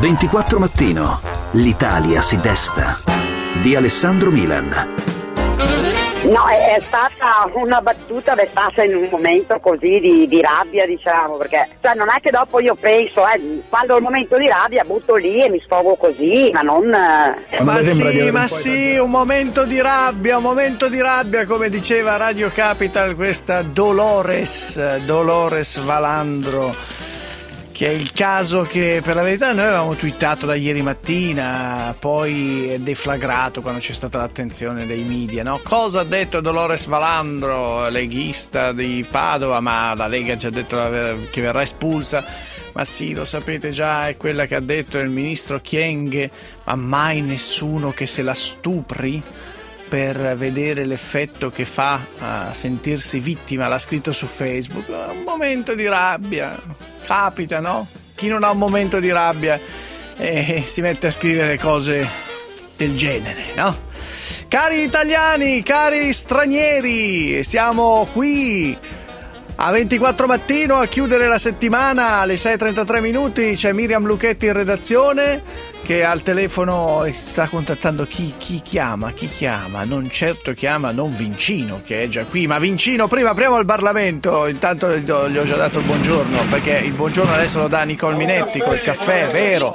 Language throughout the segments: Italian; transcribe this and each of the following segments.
24 Mattino. L'Italia si desta. Di Alessandro Milan. No, è stata una battuta dettata in un momento così di rabbia, diciamo, perché cioè non è che dopo io penso, quando ho il momento di rabbia butto lì e mi sfogo così, ma non... Ma sì, un momento di rabbia, come diceva Radio Capital questa Dolores Valandro, che è il caso che per la verità noi avevamo twittato da ieri mattina, poi è deflagrato quando c'è stata l'attenzione dei media, no? Cosa ha detto Dolores Valandro, leghista di Padova, ma la Lega ha già detto che verrà espulsa. Ma sì, lo sapete già, è quella che ha detto il ministro Kyenge, ma mai nessuno che se la stupri per vedere l'effetto che fa a sentirsi vittima, l'ha scritto su Facebook. Un momento di rabbia, capita, no? Chi non ha un momento di rabbia si mette a scrivere cose del genere, no? Cari italiani, cari stranieri, siamo qui a 24 Mattino a chiudere la settimana alle 6:33 minuti. C'è Miriam Lucchetti in redazione che al telefono sta contattando chi chiama, non certo chiama non Vincino che è già qui, ma Vincino prima apriamo il Parlamento, intanto gli ho già dato il buongiorno, perché il buongiorno adesso lo dà Nicole Minetti col caffè, vero,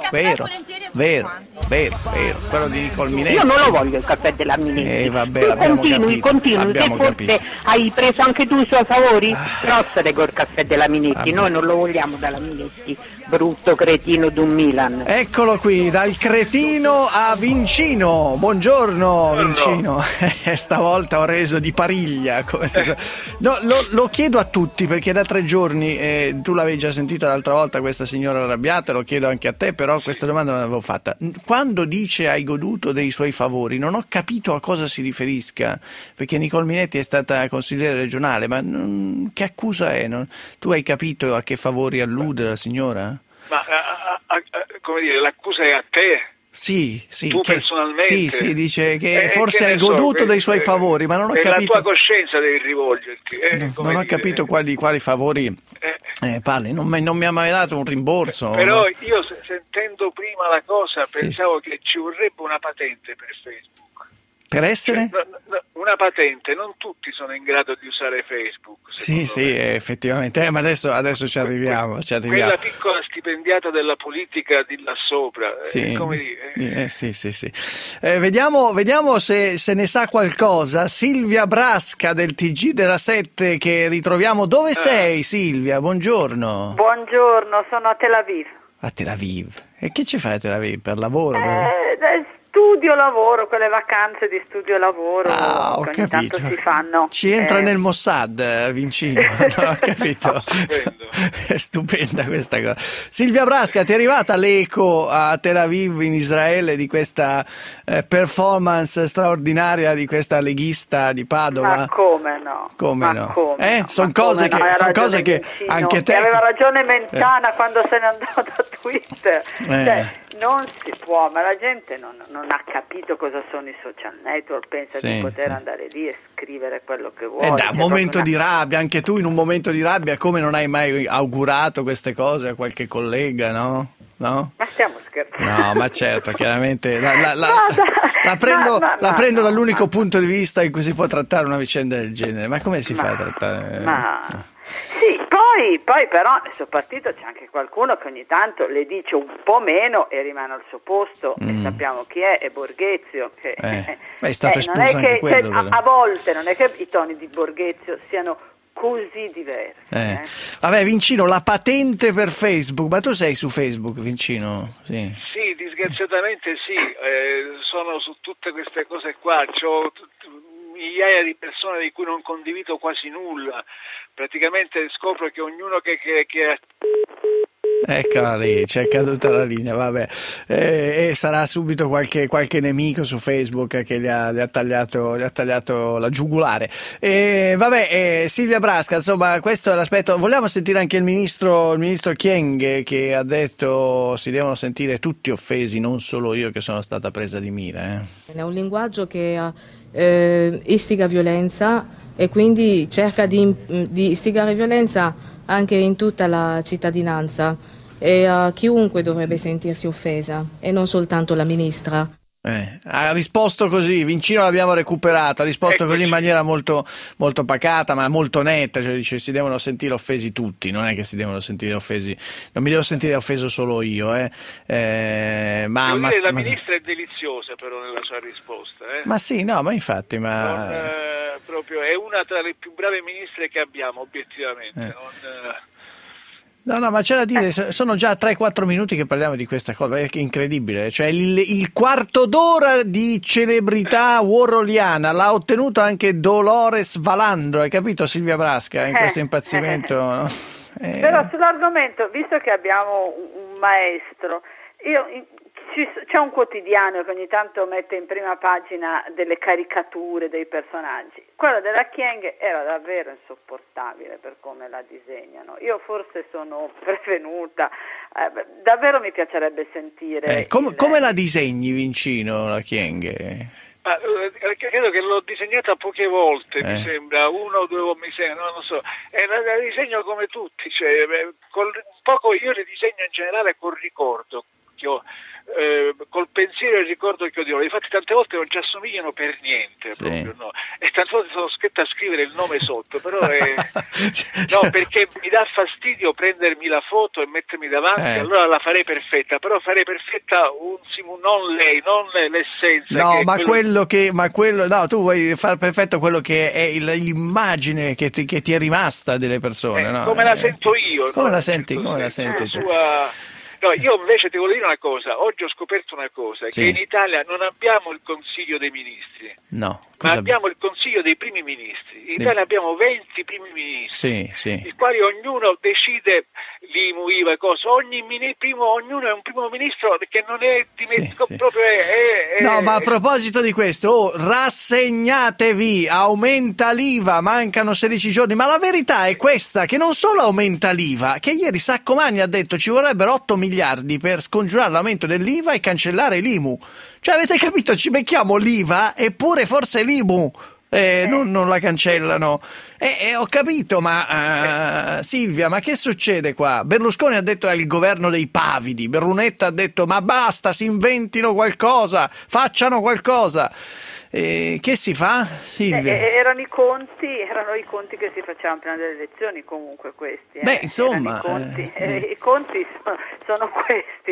quello di Nicole Minetti. Io non lo voglio il caffè della Minetti. Vabbè, l'abbiamo continui, che forse hai preso anche tu i suoi favori? Rossade col caffè della Minetti, noi non lo vogliamo dalla Minetti, brutto cretino d'un Milan. Eccolo qui, dal cretino a Vincino. Buongiorno Vincino. Stavolta ho reso di pariglia, come si no, lo chiedo a tutti perché da 3 giorni tu l'avevi già sentita l'altra volta questa signora arrabbiata, lo chiedo anche a te, però questa domanda non l'avevo fatta. Quando dice hai goduto dei suoi favori non ho capito a cosa si riferisca, perché Nicole Minetti è stata consigliere regionale, ma che accusa è? Tu hai capito a che favori allude la signora? Ma come dire, l'accusa è a te? Sì, tu personalmente? Sì, dice che forse hai goduto dei suoi favori, ma non ho capito. La tua coscienza devi rivolgerti. Non ho capito quali favori parli, non mi ha mai dato un rimborso. Però io sentendo prima la cosa pensavo che ci vorrebbe una patente per Facebook. Per essere? Una patente, non tutti sono in grado di usare Facebook. Sì, effettivamente, ma adesso ci arriviamo. Quella piccola stipendiata della politica di là sopra, come dire. Sì. Vediamo se ne sa qualcosa. Silvia Brasca del TG della 7 che ritroviamo. Dove sei Silvia? Buongiorno. Buongiorno, sono a Tel Aviv. A Tel Aviv? E che ci fai a Tel Aviv? Per lavoro? Studio lavoro, quelle vacanze di studio lavoro che ogni tanto si fanno. Ci entra nel Mossad, Vincino, no, ho capito. È stupenda questa cosa. Silvia Brasca, ti è arrivata l'eco a Tel Aviv in Israele di questa performance straordinaria di questa leghista di Padova? Ma come no? Sono cose che anche te... Aveva ragione Mentana quando se ne andò da Twitter. Non si può, ma la gente non ha capito cosa sono i social network, pensa di poter andare lì e scrivere quello che vuole. Da un momento di rabbia, anche tu in un momento di rabbia, come non hai mai augurato queste cose a qualche collega, no? No? Ma stiamo scherzando? No, ma certo, chiaramente la prendo dall'unico punto di vista in cui si può trattare una vicenda del genere. Ma come si fa a trattare? Sì, poi però nel suo partito c'è anche qualcuno che ogni tanto le dice un po' meno e rimane al suo posto, e sappiamo chi è Borghezio. Che è stato espulso anche quello. A volte non è che i toni di Borghezio siano così diversi. Vabbè, Vincino, la patente per Facebook, ma tu sei su Facebook, Vincino? Sì, disgraziatamente sì, sono su tutte queste cose qua, c'ho migliaia di persone di cui non condivido quasi nulla, praticamente scopro che ognuno che Eccola lì, c'è caduta la linea, vabbè, e sarà subito qualche nemico su Facebook che gli ha tagliato la giugulare. Silvia Brasca, insomma, questo è l'aspetto. Vogliamo sentire anche il ministro Kyenge che ha detto si devono sentire tutti offesi, non solo io che sono stata presa di mira. È un linguaggio che istiga violenza e quindi cerca di istigare violenza anche in tutta la cittadinanza. e chiunque dovrebbe sentirsi offesa e non soltanto la ministra. Ha risposto così, Vincino l'abbiamo recuperato, ha risposto così in maniera molto, molto pacata ma molto netta, cioè dice si devono sentire offesi tutti, non è che si devono sentire offesi, non mi devo sentire offeso solo io. La ministra è deliziosa però nella sua risposta. Ma sì, no, ma infatti, proprio è una tra le più brave ministre che abbiamo obiettivamente. No, ma c'è da dire, sono già 3-4 minuti che parliamo di questa cosa, è incredibile, cioè il quarto d'ora di celebrità warholiana l'ha ottenuto anche Dolores Valandro, hai capito Silvia Brasca, in questo impazzimento? No? Però sull'argomento, visto che abbiamo un maestro, c'è un quotidiano che ogni tanto mette in prima pagina delle caricature dei personaggi. Quello della Kyenge era davvero insopportabile per come la disegnano. Io forse sono prevenuta, davvero mi piacerebbe sentire. Come la disegni, Vincino, la Kyenge? Credo che l'ho disegnata poche volte, mi sembra, 1 o 2 mi sembra, non lo so, e la disegno come tutti, cioè, io le disegno in generale col ricordo che ho, col pensiero e il ricordo che ho di loro. Infatti tante volte non ci assomigliano per niente, proprio, no? E tante volte sono scritto a scrivere il nome sotto, però no, perché mi dà fastidio prendermi la foto e mettermi davanti, allora la farei perfetta, però farei perfetta non lei, non l'essenza. No, no, tu vuoi far perfetto quello che è l'immagine che ti è rimasta delle persone, no? Come la sento io. Come no? la senti tu? No, io invece devo dire una cosa, oggi ho scoperto una cosa, che in Italia non abbiamo il Consiglio dei Ministri, ma abbiamo il Consiglio dei Primi Ministri. In Italia abbiamo 20 Primi Ministri, i quali ognuno decide l'IMU, IVA e cosa, ognuno è un primo ministro che non è proprio... No, ma a proposito di questo, rassegnatevi, aumenta l'IVA, mancano 16 giorni, ma la verità è questa, che non solo aumenta l'IVA, che ieri Saccomanni ha detto ci vorrebbero 8 miliardi per scongiurare l'aumento dell'IVA e cancellare l'IMU. Cioè, avete capito? Ci becchiamo l'IVA eppure forse l'IMU non la cancellano. Ho capito, ma Silvia, ma che succede qua? Berlusconi ha detto è il governo dei pavidi, Brunetta ha detto ma basta, si inventino qualcosa, facciano qualcosa. Che si fa, Silvia? Erano i conti che si facevano prima delle elezioni, comunque questi. Beh, insomma, i conti sono questi,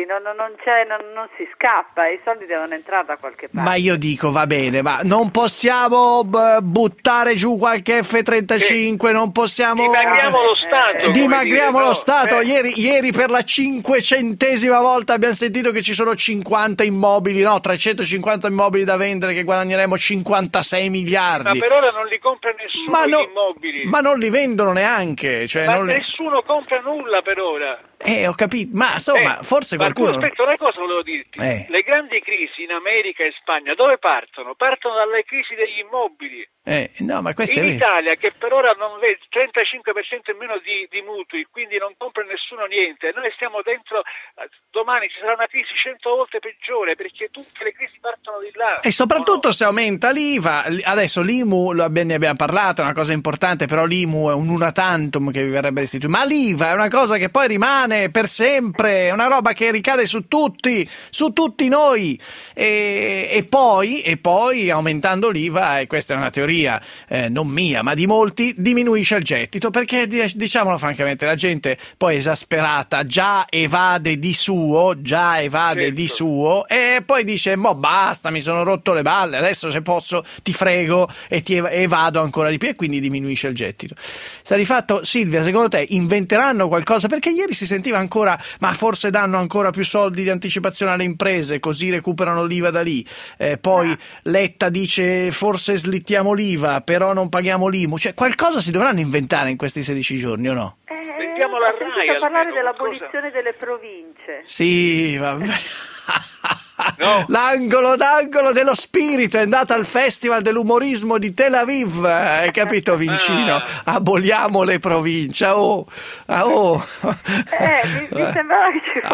non si scappa, i soldi devono entrare da qualche parte. Ma io dico, va bene, ma non possiamo buttare giù qualche F-35, non possiamo... Dimagriamo lo Stato. Dimagriamo lo Stato. Ieri per la 500ª volta abbiamo sentito che ci sono 50 immobili, 350 immobili da vendere che guadagneremo 56 miliardi. Ma per ora non li compra nessuno gli immobili. Ma non li vendono neanche. Cioè nessuno compra nulla per ora. Ho capito, ma insomma, forse qualcuno... Ma aspetta, una cosa volevo dirti. Le grandi crisi in America e Spagna dove partono? Partono dalle crisi degli immobili. No, ma questo in Italia, che per ora non vede 35% in meno di mutui, quindi non compra nessuno niente. Noi stiamo dentro, domani ci sarà una crisi 100 volte peggiore, perché tutte le crisi partono di là. E soprattutto se aumenta l'IVA, adesso l'IMU ne abbiamo parlato, è una cosa importante, però l'IMU è un una tantum che vi verrebbe restituito, ma l'IVA è una cosa che poi rimane per sempre, è una roba che ricade su tutti noi, e poi aumentando l'IVA, e questa è una teoria non mia ma di molti, diminuisce il gettito, perché diciamolo francamente, la gente poi esasperata già evade di suo e poi dice basta, mi sono rotto le balle, adesso se posso ti frego e ti evado ancora di più, e quindi diminuisce il gettito. Sta di fatto, Silvia, secondo te inventeranno qualcosa? Perché ieri si sentiva ancora ma forse danno ancora più soldi di anticipazione alle imprese così recuperano l'IVA da lì, poi Letta dice forse slittiamo l'IVA però non paghiamo l'IMU, cioè qualcosa si dovranno inventare in questi 16 giorni o no? Sentiamo la RAI parlare dell'abolizione delle province. Sì, vabbè. No. L'angolo d'angolo dello spirito è andata al Festival dell'umorismo di Tel Aviv, hai capito Vincino? Aboliamo le province, mi sembrava che ci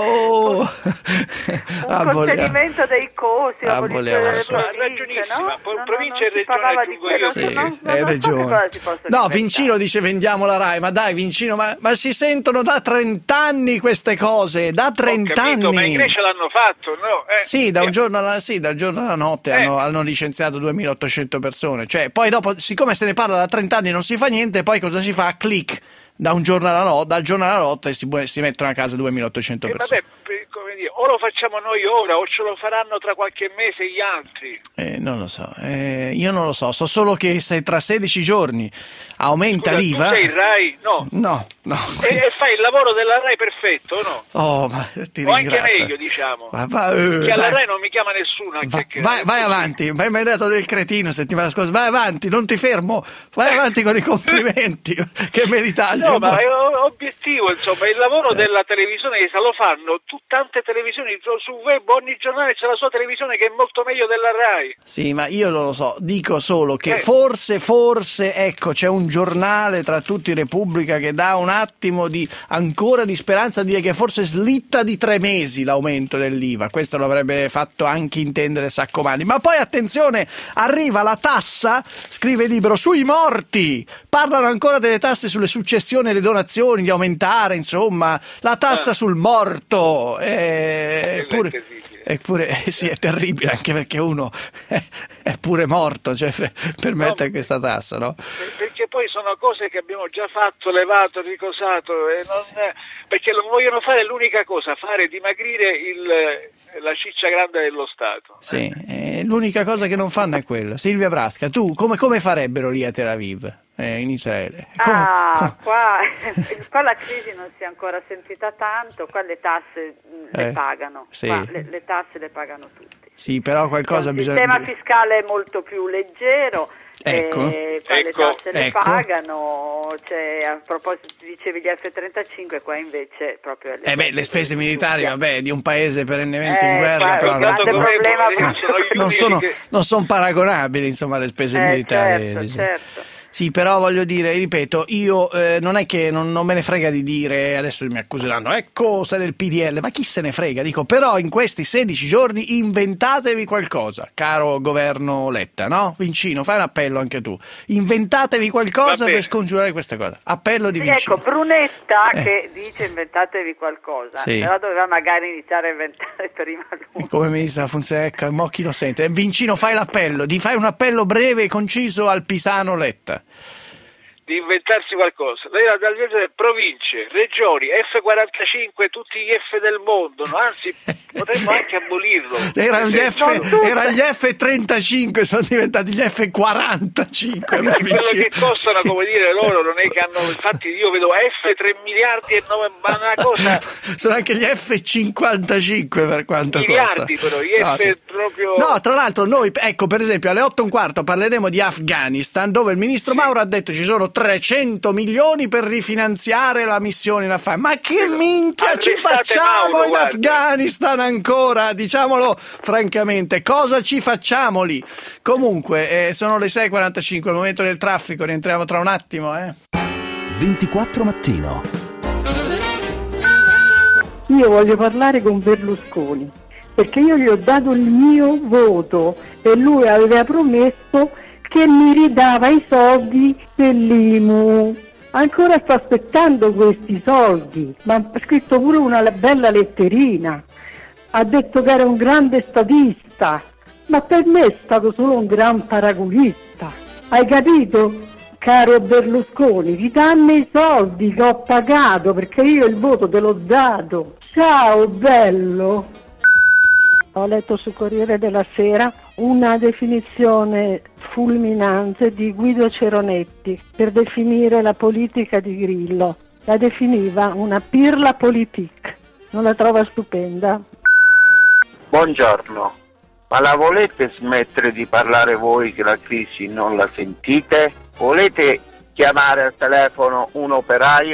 fosse un contenimento dei costi, aboliamo delle province, no? Provincia e regione, è regione. No, Vincino dice vendiamo la Rai, ma dai Vincino, ma si sentono da 30 anni queste cose, da 30 anni. Ma in Grecia l'hanno fatto, no? Sì, dal giorno alla notte hanno licenziato 2800 persone, cioè poi dopo, siccome se ne parla da 30 anni non si fa niente, poi cosa si fa? Click. Dal giorno alla notte si mettono a casa 2800 persone. Vabbè, come dire, o lo facciamo noi ora o ce lo faranno tra qualche mese gli altri. Non lo so, io non lo so solo che se tra 16 giorni aumenta l'IVA. Tu sei il Rai? No. E fai il lavoro della Rai perfetto, no? Oh, ma ti ringrazio. O anche meglio, diciamo. Che alla Rai non mi chiama nessuno. Vai avanti, mi hai dato del cretino settimana scorsa, vai avanti, non ti fermo, vai avanti con i complimenti, che me li taglio. No, ma è obiettivo, insomma, il lavoro della televisione che lo fanno tante televisioni su web, ogni giornale c'è la sua televisione che è molto meglio della Rai. Sì, ma io non lo so, dico solo che forse, ecco, c'è un giornale tra tutti Repubblica che dà un attimo ancora di speranza, dire che forse slitta di 3 mesi l'aumento dell'IVA, questo lo avrebbe fatto anche intendere Saccomanni, ma poi attenzione, arriva la tassa, scrive il libro, sui morti, parlano ancora delle tasse sulle successioni e le donazioni, di aumentare, insomma, la tassa sul morto, eppure sì, è terribile, anche perché uno è pure morto, cioè per mettere questa tassa, no? Perché poi sono cose che abbiamo già fatto, levato, ricosato, perché lo vogliono fare l'unica cosa, fare dimagrire la ciccia grande dello Stato. Sì, l'unica cosa che non fanno è quella. Silvia Brasca, tu come farebbero lì a Tel Aviv, in Israele? Qua la crisi non si è ancora sentita tanto, qua le tasse le pagano, sì. Qua le tasse le pagano tutti. Sì, però qualcosa bisogna... Il sistema fiscale è molto più leggero. Ecco. Le tasse le pagano, a proposito dicevi gli F-35, qua invece proprio le spese militari, di un paese perennemente in guerra, però non sono paragonabili, insomma, le spese militari. Certo. Sì, però voglio dire, ripeto, io non è che non me ne frega di dire, adesso mi accuseranno, ecco, sei del PDL, ma chi se ne frega? Dico, però in questi 16 giorni inventatevi qualcosa, caro governo Letta, no? Vincino, fai un appello anche tu, inventatevi qualcosa per scongiurare questa cosa, appello di Vincino. Ecco, Brunetta che dice inventatevi qualcosa, però doveva magari iniziare a inventare prima lui. Come ministro della funzione, ecco, mo chi lo sente? Vincino, fai l'appello, fai un appello breve e conciso al Pisano Letta. Di inventarsi qualcosa, province, regioni, F45, tutti gli F del mondo, no? Anzi potremmo anche abolirlo. Erano gli F35, sono diventati gli F45. Quello che costano, come dire, loro non è che hanno, infatti io vedo F3 miliardi e 9, ma una cosa... Sono anche gli F55 per quanto miliardi costa. Però, gli F proprio... No, tra l'altro noi, ecco, per esempio alle 8:15 parleremo di Afghanistan, dove il ministro Mauro ha detto ci sono 300 milioni per rifinanziare la missione in Afghanistan. Ma che minchia ci facciamo in Afghanistan ancora? Diciamolo francamente, cosa ci facciamo lì? Comunque, sono le 6:45, il momento del traffico, rientriamo tra un attimo. 24 mattino. Io voglio parlare con Berlusconi, perché io gli ho dato il mio voto e lui aveva promesso che mi ridava i soldi dell'IMU. Ancora sto aspettando questi soldi, ma ha scritto pure una bella letterina. Ha detto che era un grande statista, ma per me è stato solo un gran paraculista. Hai capito, caro Berlusconi? Ridammi i soldi che ho pagato, perché io il voto te l'ho dato. Ciao bello! Ho letto sul Corriere della Sera una definizione fulminante di Guido Ceronetti per definire la politica di Grillo. La definiva una pirla politique. Non la trova stupenda? Buongiorno, ma la volete smettere di parlare voi che la crisi non la sentite? Volete chiamare al telefono un operaio?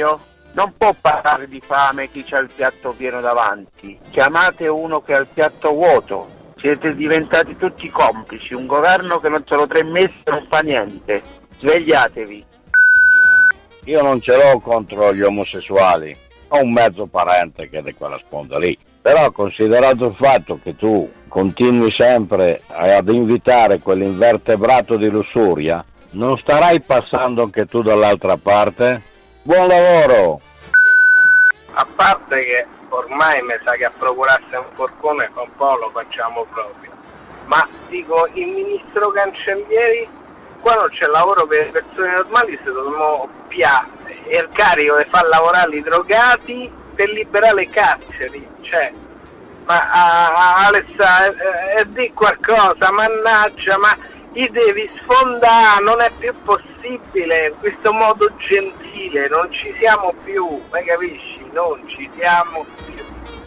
Non può parlare di fame chi c'ha il piatto pieno davanti. Chiamate uno che ha il piatto vuoto. Siete diventati tutti complici. Un governo che non sono 3 mesi e non fa niente. Svegliatevi. Io non ce l'ho contro gli omosessuali. Ho un mezzo parente che è di quella sponda lì. Però considerato il fatto che tu continui sempre ad invitare quell'invertebrato di lussuria, non starai passando anche tu dall'altra parte? Buon lavoro! A parte che ormai mi sa che a procurarsi un porcone un po' lo facciamo proprio. Ma dico, il ministro Cancellieri, qua non c'è lavoro per le persone normali, se dobbiamo piare il carico di far lavorare i drogati per liberare le carceri. Cioè, ma Alessà, di qualcosa, mannaggia, ma li devi sfondare, non è più possibile questo modo gentile, non ci siamo più, ma capisci? Non ci siamo più.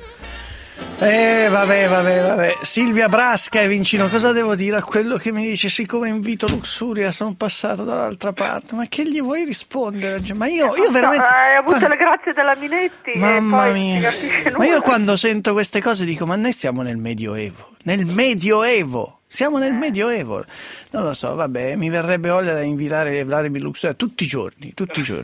Vabbè. Silvia Brasca e Vincino, cosa devo dire a quello che mi dice siccome invito Luxuria sono passato dall'altra parte? Ma che gli vuoi rispondere? Ma io veramente... Hai avuto le grazie della Minetti. Mamma e poi mia. Ma io quando sento queste cose dico, ma noi siamo nel Medioevo. Siamo nel Medioevo. Non lo so, vabbè, mi verrebbe voglia da invitare Vladimir Luxuria tutti i giorni.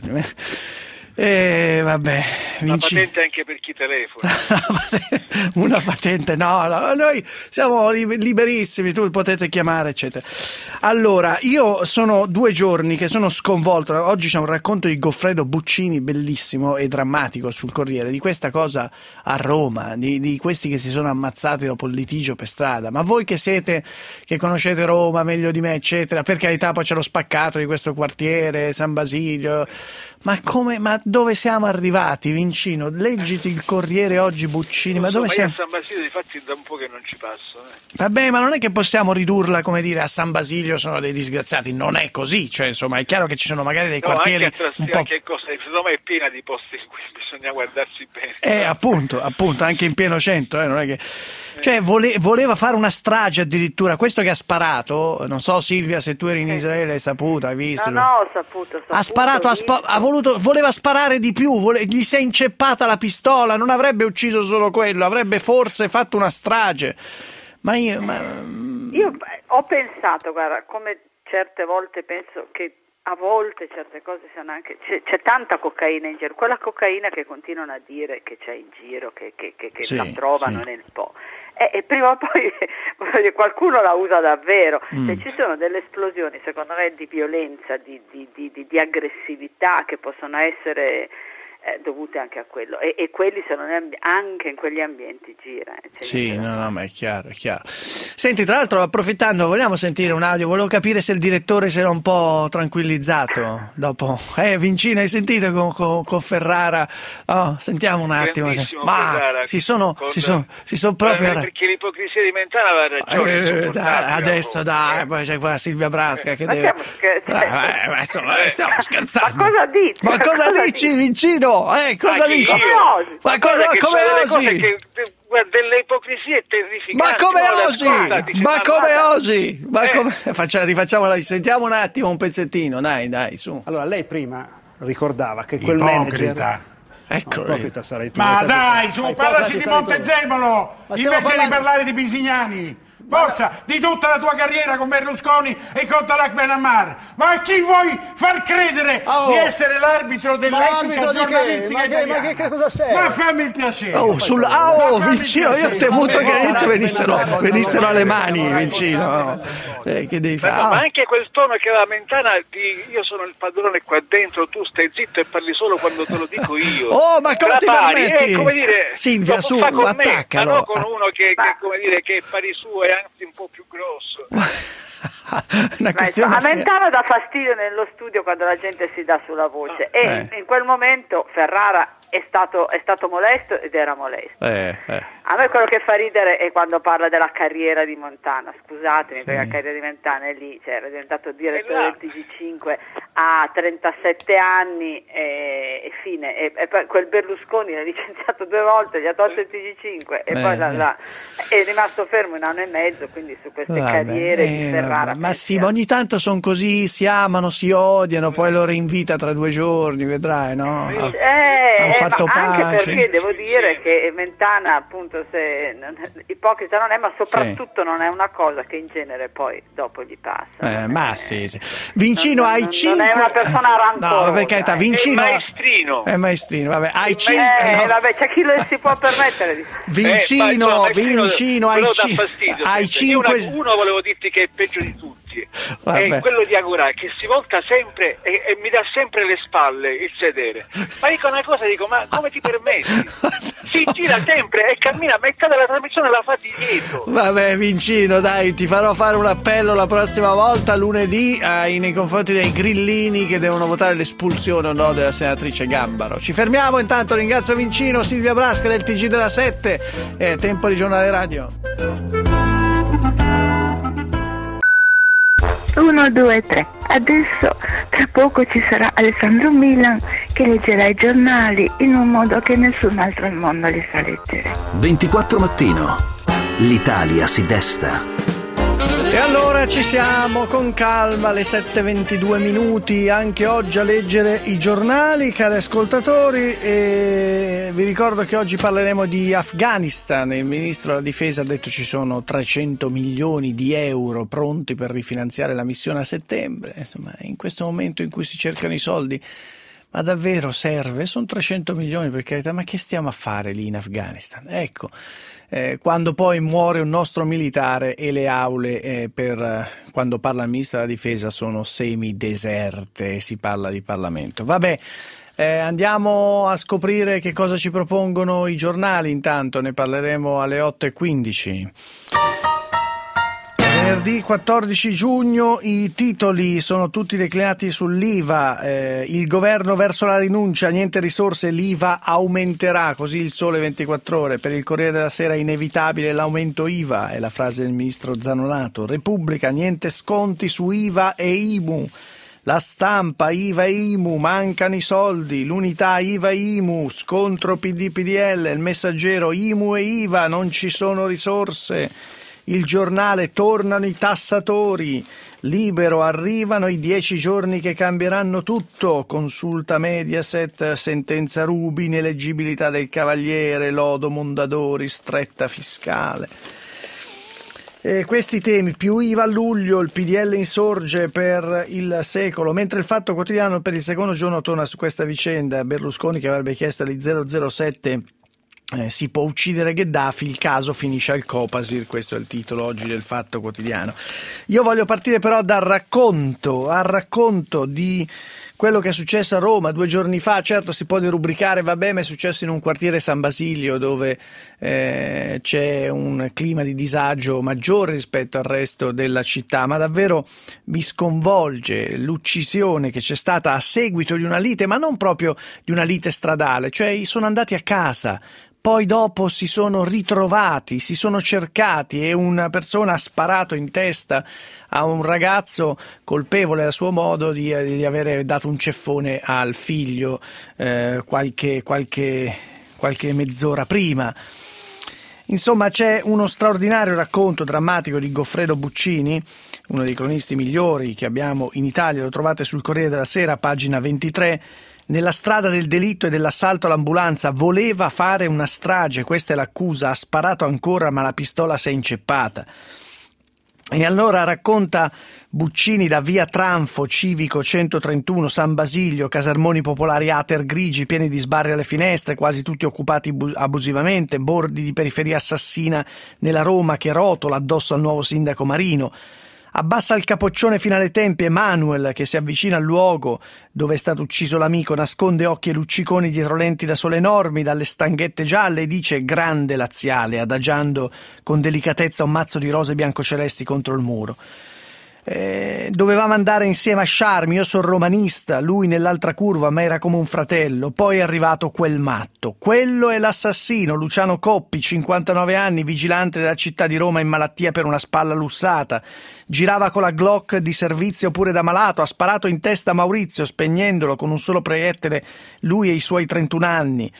Vabbè, una patente anche per chi telefona. Una patente, no, noi siamo liberissimi, tu potete chiamare, eccetera. Allora, io sono 2 giorni che sono sconvolto. Oggi c'è un racconto di Goffredo Buccini bellissimo e drammatico sul Corriere di questa cosa a Roma, di questi che si sono ammazzati dopo il litigio per strada. Ma voi che conoscete Roma meglio di me, eccetera, per carità, poi c'è lo spaccato di questo quartiere, San Basilio. Ma dove siamo arrivati, Vincino? Leggiti il Corriere oggi, Buccini, ma dove siamo? Io a San Basilio difatti da un po' che non ci passo. Vabbè, ma non è che possiamo ridurla, come dire, a San Basilio sono dei disgraziati, non è così, cioè insomma è chiaro che ci sono magari dei quartieri un po'... Roma è piena di posti in cui bisogna guardarsi bene. Appunto, anche in pieno centro, non è che... Cioè voleva fare una strage addirittura, questo che ha sparato, non so Silvia se tu eri in Israele hai saputo, hai visto? No, ho saputo. Ha sparato, voleva sparare di più, gli si è inceppata la pistola, non avrebbe ucciso solo quello, avrebbe forse fatto una strage. Io ho pensato, guarda, come certe volte penso che a volte certe cose siano anche... C'è tanta cocaina in giro, quella cocaina che continuano a dire che c'è in giro, che sì, la trovano nel po'. E prima o poi qualcuno la usa davvero. Se ci sono delle esplosioni, secondo me, di violenza, di aggressività che possono essere dovute anche a quello, e quelli sono anche in quegli ambienti gira. Sì, no, ma è chiaro. Senti, tra l'altro, approfittando, vogliamo sentire un audio? Volevo capire se il direttore si era un po' tranquillizzato dopo. Vincino, hai sentito con Ferrara? Oh, sentiamo un attimo. Ma Ferrara, si sono proprio... Perché l'ipocrisia di Mentana aveva ragione. Adesso dai, poi c'è qua Silvia Brasca che deve... Stiamo scherzando. Ma cosa dici, Vincino? Cosa dici? Come osi? Delle ipocrisie terrificanti. Ma come osi? Rifacciamola, sentiamo un attimo un pezzettino, dai, su. Allora, lei prima ricordava che quel manager... Ecco. Sarai tu. Ma dai, parlaci di Montezemolo invece di parlare di Bisignani. Forza, di tutta la tua carriera con Berlusconi e con Tareq Ben Ammar. Ma a chi vuoi far credere di essere l'arbitro dell'etica giornalistica italiana? Ma che cosa sei? Ma fammi il piacere. Vincino, io ho temuto che all'inizio venissero alle mani, Vincino. Che devi fare? Ma anche quel tono che aveva Mentana di io sono il padrone qua dentro, tu stai zitto e parli solo quando te lo dico io. Oh, ma come ti permetti? Come dire, Silvia, su, attaccalo. Ma non con uno che come dire che pari suo è anzi un po' più grosso. A Mentana dà fastidio nello studio quando la gente si dà sulla voce e in quel momento Ferrara è stato molesto ed era molesto. A me quello che fa ridere è quando parla della carriera di Montana, scusatemi, perché la carriera di Montana è lì, cioè era diventato direttore del TG5 a 37 anni e fine, e poi quel Berlusconi l'ha licenziato 2 volte, gli ha tolto il TG5 e poi è rimasto fermo 1 anno e mezzo, quindi su queste carriere di Ferrara. Ma sì, ma ogni tanto sono così, si amano, si odiano, poi lo reinvita tra 2 giorni, vedrai, no? Hanno fatto pace. Anche perché devo dire che Mentana, appunto, se ipocrita non è, ma soprattutto non è una cosa che in genere poi dopo gli passa. Ma sì. Vincino hai 5. Non è una persona rancorosa. No, per carità, Vincino è maestrino, vabbè, hai 5. Vabbè, c'è chi si può permettere di... Vincino, hai 5. Uno volevo dirti che è peggio di tutti. È quello di Agorà, che si volta sempre e mi dà sempre le spalle il sedere. Ma dico una cosa, ma come ti permetti? Si gira sempre e cammina, ma cade la trasmissione la fa di dietro. Vabbè, Vincino, dai, ti farò fare un appello la prossima volta, lunedì, nei confronti dei grillini che devono votare l'espulsione o no della senatrice Gambaro. Ci fermiamo intanto, ringrazio Vincino, Silvia Brasca del TG della 7, tempo di giornale radio. 1, 2, 3. Adesso tra poco ci sarà Alessandro Milan che leggerà i giornali in un modo che nessun altro al mondo li sa leggere. 24 mattino. L'Italia si desta. E allora ci siamo con calma alle 7:22 anche oggi a leggere i giornali, cari ascoltatori, e vi ricordo che oggi parleremo di Afghanistan. Il ministro della difesa ha detto ci sono 300 milioni di euro pronti per rifinanziare la missione a settembre. Insomma, in questo momento in cui si cercano i soldi, ma davvero serve? Sono 300 milioni, per carità, ma che stiamo a fare lì in Afghanistan? Ecco, quando poi muore un nostro militare e le aule quando parla il ministro della difesa sono semideserte e si parla di Parlamento. Vabbè, andiamo a scoprire che cosa ci propongono i giornali, intanto ne parleremo alle 8:15. Venerdì 14 giugno i titoli sono tutti declinati sull'IVA, il governo verso la rinuncia, niente risorse, l'IVA aumenterà, così il Sole 24 Ore, per il Corriere della Sera inevitabile l'aumento IVA, è la frase del ministro Zanonato, Repubblica, niente sconti su IVA e IMU, La Stampa, IVA e IMU, mancano i soldi, l'Unità, IVA e IMU, scontro PD-PDL, il Messaggero, IMU e IVA, non ci sono risorse. Il Giornale, tornano i tassatori, Libero, arrivano i 10 giorni che cambieranno tutto, consulta Mediaset, sentenza Rubi, ineleggibilità del Cavaliere, lodo Mondadori, stretta fiscale. Questi temi, più IVA a luglio, il PDL insorge per il secolo, mentre il Fatto Quotidiano per il secondo giorno torna su questa vicenda, Berlusconi che avrebbe chiesto agli 007 si può uccidere Gheddafi, il caso finisce al Copasir, questo è il titolo oggi del Fatto Quotidiano. Io voglio partire però dal racconto di quello che è successo a Roma 2 giorni fa. Certo si può derubricare, vabbè, ma è successo in un quartiere San Basilio dove c'è un clima di disagio maggiore rispetto al resto della città, ma davvero mi sconvolge l'uccisione che c'è stata a seguito di una lite, ma non proprio di una lite stradale, cioè sono andati a casa, poi dopo si sono ritrovati, si sono cercati e una persona ha sparato in testa a un ragazzo colpevole a suo modo di avere dato un ceffone al figlio qualche mezz'ora prima. Insomma, c'è uno straordinario racconto drammatico di Goffredo Buccini, uno dei cronisti migliori che abbiamo in Italia, lo trovate sul Corriere della Sera, pagina 23. Nella strada del delitto e dell'assalto all'ambulanza voleva fare una strage, questa è l'accusa, ha sparato ancora ma la pistola si è inceppata. E allora racconta Buccini da via Tranfo, Civico 131, San Basilio, casermoni popolari Ater grigi pieni di sbarri alle finestre, quasi tutti occupati abusivamente, bordi di periferia assassina nella Roma che rotola addosso al nuovo sindaco Marino. Abbassa il capoccione fino alle tempie Manuel che si avvicina al luogo dove è stato ucciso l'amico, nasconde occhi e lucciconi dietro lenti da sole enormi, dalle stanghette gialle e dice grande laziale, adagiando con delicatezza un mazzo di rose biancocelesti contro il muro. Dovevamo andare insieme a Sciarmi, io sono romanista, lui nell'altra curva, ma era come un fratello. Poi è arrivato quel matto, quello è l'assassino, Luciano Coppi, 59 anni, vigilante della città di Roma in malattia per una spalla lussata, girava con la Glock di servizio pure da malato, ha sparato in testa a Maurizio spegnendolo con un solo proiettile, lui e i suoi 31 anni.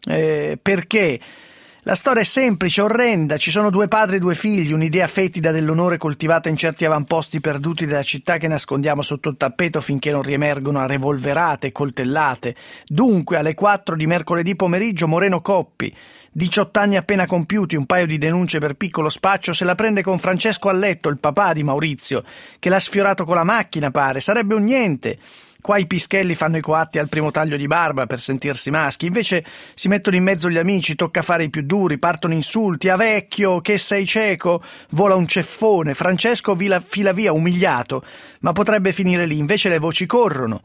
Perché? La storia è semplice, orrenda, ci sono 2 padri e 2 figli, un'idea fetida dell'onore coltivata in certi avamposti perduti della città che nascondiamo sotto il tappeto finché non riemergono a revolverate e coltellate. Dunque, alle 4 di mercoledì pomeriggio, Moreno Coppi, 18 anni appena compiuti, un paio di denunce per piccolo spaccio, se la prende con Francesco a letto, il papà di Maurizio, che l'ha sfiorato con la macchina, pare, sarebbe un niente. Qua i pischelli fanno i coatti al primo taglio di barba per sentirsi maschi, invece si mettono in mezzo gli amici, tocca fare i più duri, partono insulti, a vecchio, che sei cieco, vola un ceffone, Francesco fila via umiliato, ma potrebbe finire lì, invece le voci corrono.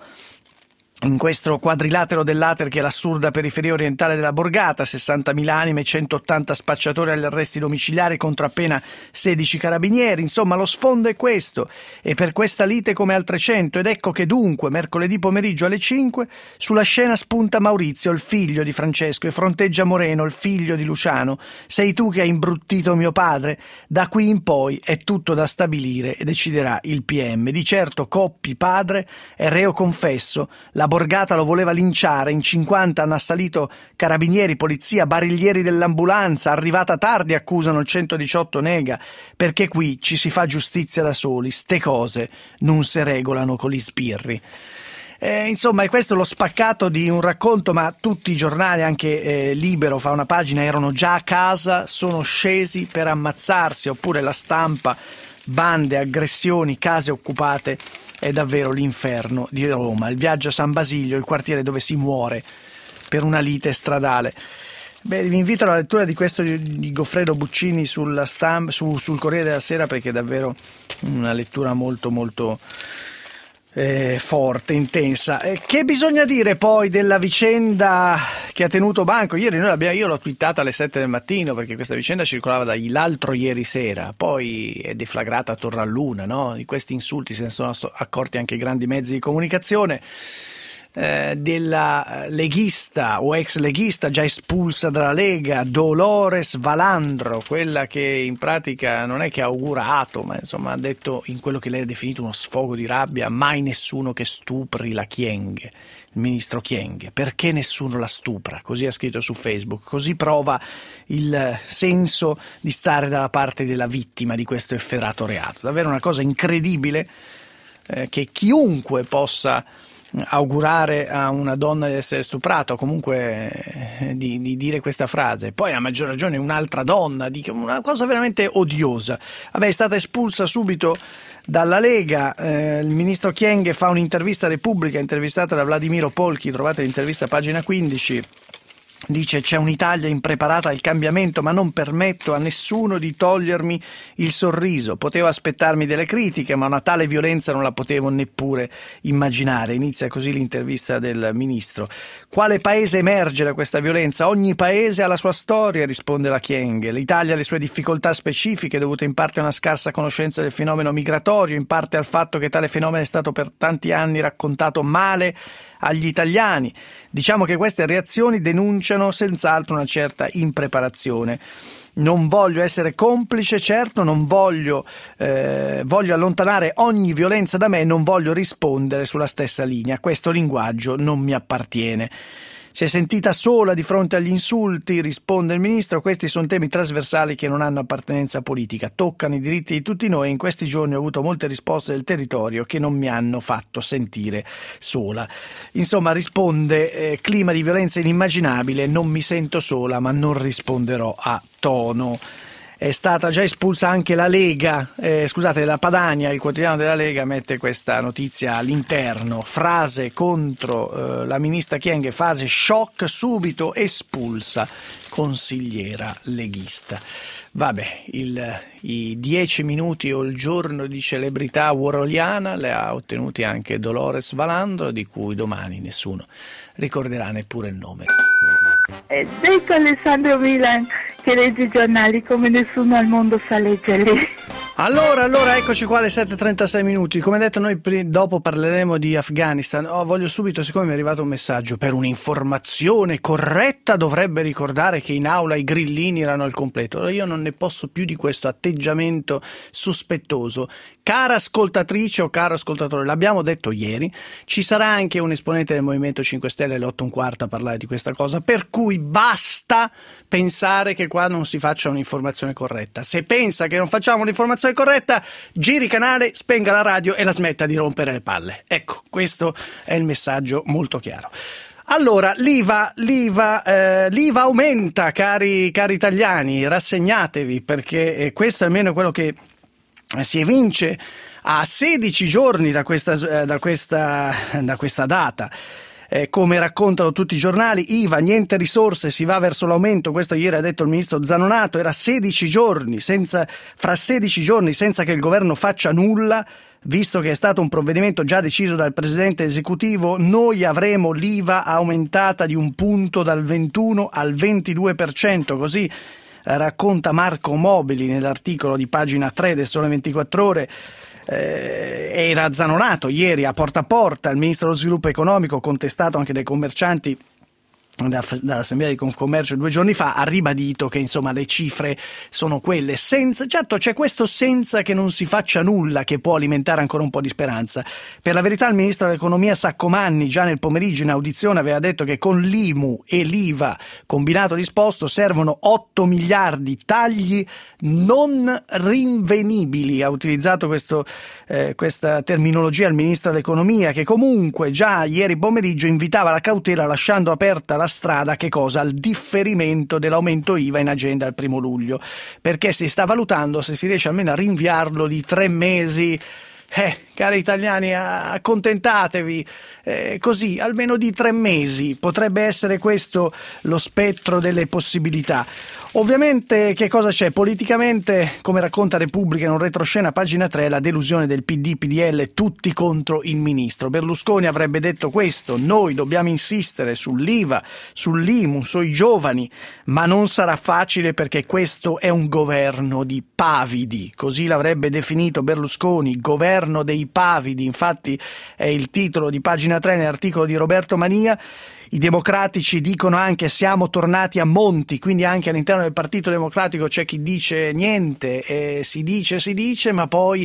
In questo quadrilatero dell'Ater che è l'assurda periferia orientale della borgata, 60.000 anime, 180 spacciatori agli arresti domiciliari contro appena 16 carabinieri, insomma lo sfondo è questo, e per questa lite come altre 100, ed ecco che dunque mercoledì pomeriggio alle 5 sulla scena spunta Maurizio, il figlio di Francesco, e fronteggia Moreno, il figlio di Luciano. Sei tu che hai imbruttito mio padre? Da qui in poi è tutto da stabilire e deciderà il PM. Di certo Coppi, padre, è reo confesso, la borgata lo voleva linciare, in 50 hanno assalito carabinieri, polizia, bariglieri dell'ambulanza, arrivata tardi accusano, il 118 nega, perché qui ci si fa giustizia da soli, ste cose non se regolano con gli sbirri. Insomma, è questo lo spaccato di un racconto, ma tutti i giornali, anche Libero fa una pagina, erano già a casa, sono scesi per ammazzarsi, oppure La Stampa, bande, aggressioni, case occupate. È davvero l'inferno di Roma, il viaggio a San Basilio, il quartiere dove si muore per una lite stradale. Beh, vi invito alla lettura di questo di Goffredo Buccini sulla Stampa, sul Corriere della Sera, perché è davvero una lettura molto molto forte, intensa. Che bisogna dire poi della vicenda che ha tenuto banco? Ieri io l'ho twittata alle 7 del mattino, perché questa vicenda circolava l'altro ieri sera, poi è deflagrata attorno a l'una, no? Di questi insulti se ne sono accorti anche i grandi mezzi di comunicazione. Della leghista o ex leghista già espulsa dalla Lega, Dolores Valandro, quella che in pratica non è che ha augurato, ma insomma ha detto in quello che lei ha definito uno sfogo di rabbia: mai nessuno che stupri la Kyenge, il ministro Kyenge, perché nessuno la stupra? Così ha scritto su Facebook, così prova il senso di stare dalla parte della vittima di questo efferato reato. Davvero una cosa incredibile, che chiunque possa augurare a una donna di essere stuprata, o comunque di dire questa frase. Poi a maggior ragione un'altra donna, una cosa veramente odiosa. Vabbè, è stata espulsa subito dalla Lega. Il ministro Kyenge fa un'intervista a Repubblica, intervistata da Vladimiro Polchi, trovate l'intervista a pagina 15. Dice: c'è un'Italia impreparata al cambiamento, ma non permetto a nessuno di togliermi il sorriso. Potevo aspettarmi delle critiche, ma una tale violenza non la potevo neppure immaginare. Inizia così l'intervista del ministro. Quale paese emerge da questa violenza? Ogni paese ha la sua storia, risponde la Kyenge. L'Italia ha le sue difficoltà specifiche, dovute in parte a una scarsa conoscenza del fenomeno migratorio, in parte al fatto che tale fenomeno è stato per tanti anni raccontato male agli italiani. Diciamo che queste reazioni denunciano senz'altro una certa impreparazione. Non voglio essere complice, certo, non voglio allontanare ogni violenza da me, non voglio rispondere sulla stessa linea. Questo linguaggio non mi appartiene. Si è sentita sola di fronte agli insulti, risponde il ministro. Questi sono temi trasversali che non hanno appartenenza politica, toccano i diritti di tutti noi. In questi giorni ho avuto molte risposte del territorio che non mi hanno fatto sentire sola. Insomma, risponde: clima di violenza inimmaginabile, non mi sento sola, ma non risponderò a tono. È stata già espulsa anche la Lega, la Padania, il quotidiano della Lega mette questa notizia all'interno: frase contro la ministra Kyenge, fase shock, subito espulsa consigliera leghista. Vabbè, i 10 minuti o il giorno di celebrità orwelliana le ha ottenuti anche Dolores Valandro, di cui domani nessuno ricorderà neppure il nome. Ed ecco Alessandro Milan che legge i giornali come nessuno al mondo sa leggerli. Allora, eccoci qua alle 7:36 minuti. Come detto, noi dopo parleremo di Afghanistan. Voglio subito, siccome mi è arrivato un messaggio, per un'informazione corretta dovrebbe ricordare che in aula i grillini erano al completo. Io non ne posso più di questo atteggiamento sospettoso. Cara ascoltatrice o caro ascoltatore, l'abbiamo detto ieri, ci sarà anche un esponente del Movimento 5 Stelle alle 8:15 a parlare di questa cosa, per cui basta pensare che qua non si faccia un'informazione corretta. Se pensa che non facciamo un'informazione corretta, giri canale, spenga la radio e la smetta di rompere le palle. Ecco, questo è il messaggio molto chiaro. Allora, l'IVA aumenta, cari italiani, rassegnatevi, perché questo è almeno quello che si evince a 16 giorni da questa data. Come raccontano tutti i giornali, IVA, niente risorse, si va verso l'aumento. Questo ieri ha detto il ministro Zanonato. Era 16 giorni, fra 16 giorni senza che il governo faccia nulla, visto che è stato un provvedimento già deciso dal presidente esecutivo. Noi avremo l'IVA aumentata di un punto dal 21 al 22%, così racconta Marco Mobili nell'articolo di pagina 3 del Sole 24 Ore. Era Zanonato ieri a porta, il ministro dello sviluppo economico, contestato anche dai commercianti dall'Assemblea di Confcommercio 2 giorni fa, ha ribadito che insomma le cifre sono quelle, certo c'è questo senza che non si faccia nulla che può alimentare ancora un po' di speranza. Per la verità il ministro dell'economia Saccomanni già nel pomeriggio in audizione aveva detto che con l'IMU e l'IVA combinato disposto servono 8 miliardi, tagli non rinvenibili. Ha utilizzato questa terminologia il ministro dell'economia, che comunque già ieri pomeriggio invitava la cautela lasciando aperta la strada al differimento dell'aumento IVA in agenda al 1 luglio, perché si sta valutando se si riesce almeno a rinviarlo di 3 mesi. Cari italiani, accontentatevi, così almeno di 3 mesi, potrebbe essere questo lo spettro delle possibilità. Ovviamente che cosa c'è? Politicamente, come racconta Repubblica in un retroscena, pagina 3, la delusione del PD, PDL, tutti contro il ministro. Berlusconi avrebbe detto questo: noi dobbiamo insistere sull'IVA, sull'IMU, sui giovani, ma non sarà facile perché questo è un governo di pavidi, così l'avrebbe definito Berlusconi, governo dei pavidi. Infatti è il titolo di pagina 3 nell'articolo di Roberto Mania. I democratici dicono anche siamo tornati a Monti, quindi anche all'interno del Partito Democratico c'è chi dice niente, si dice, ma poi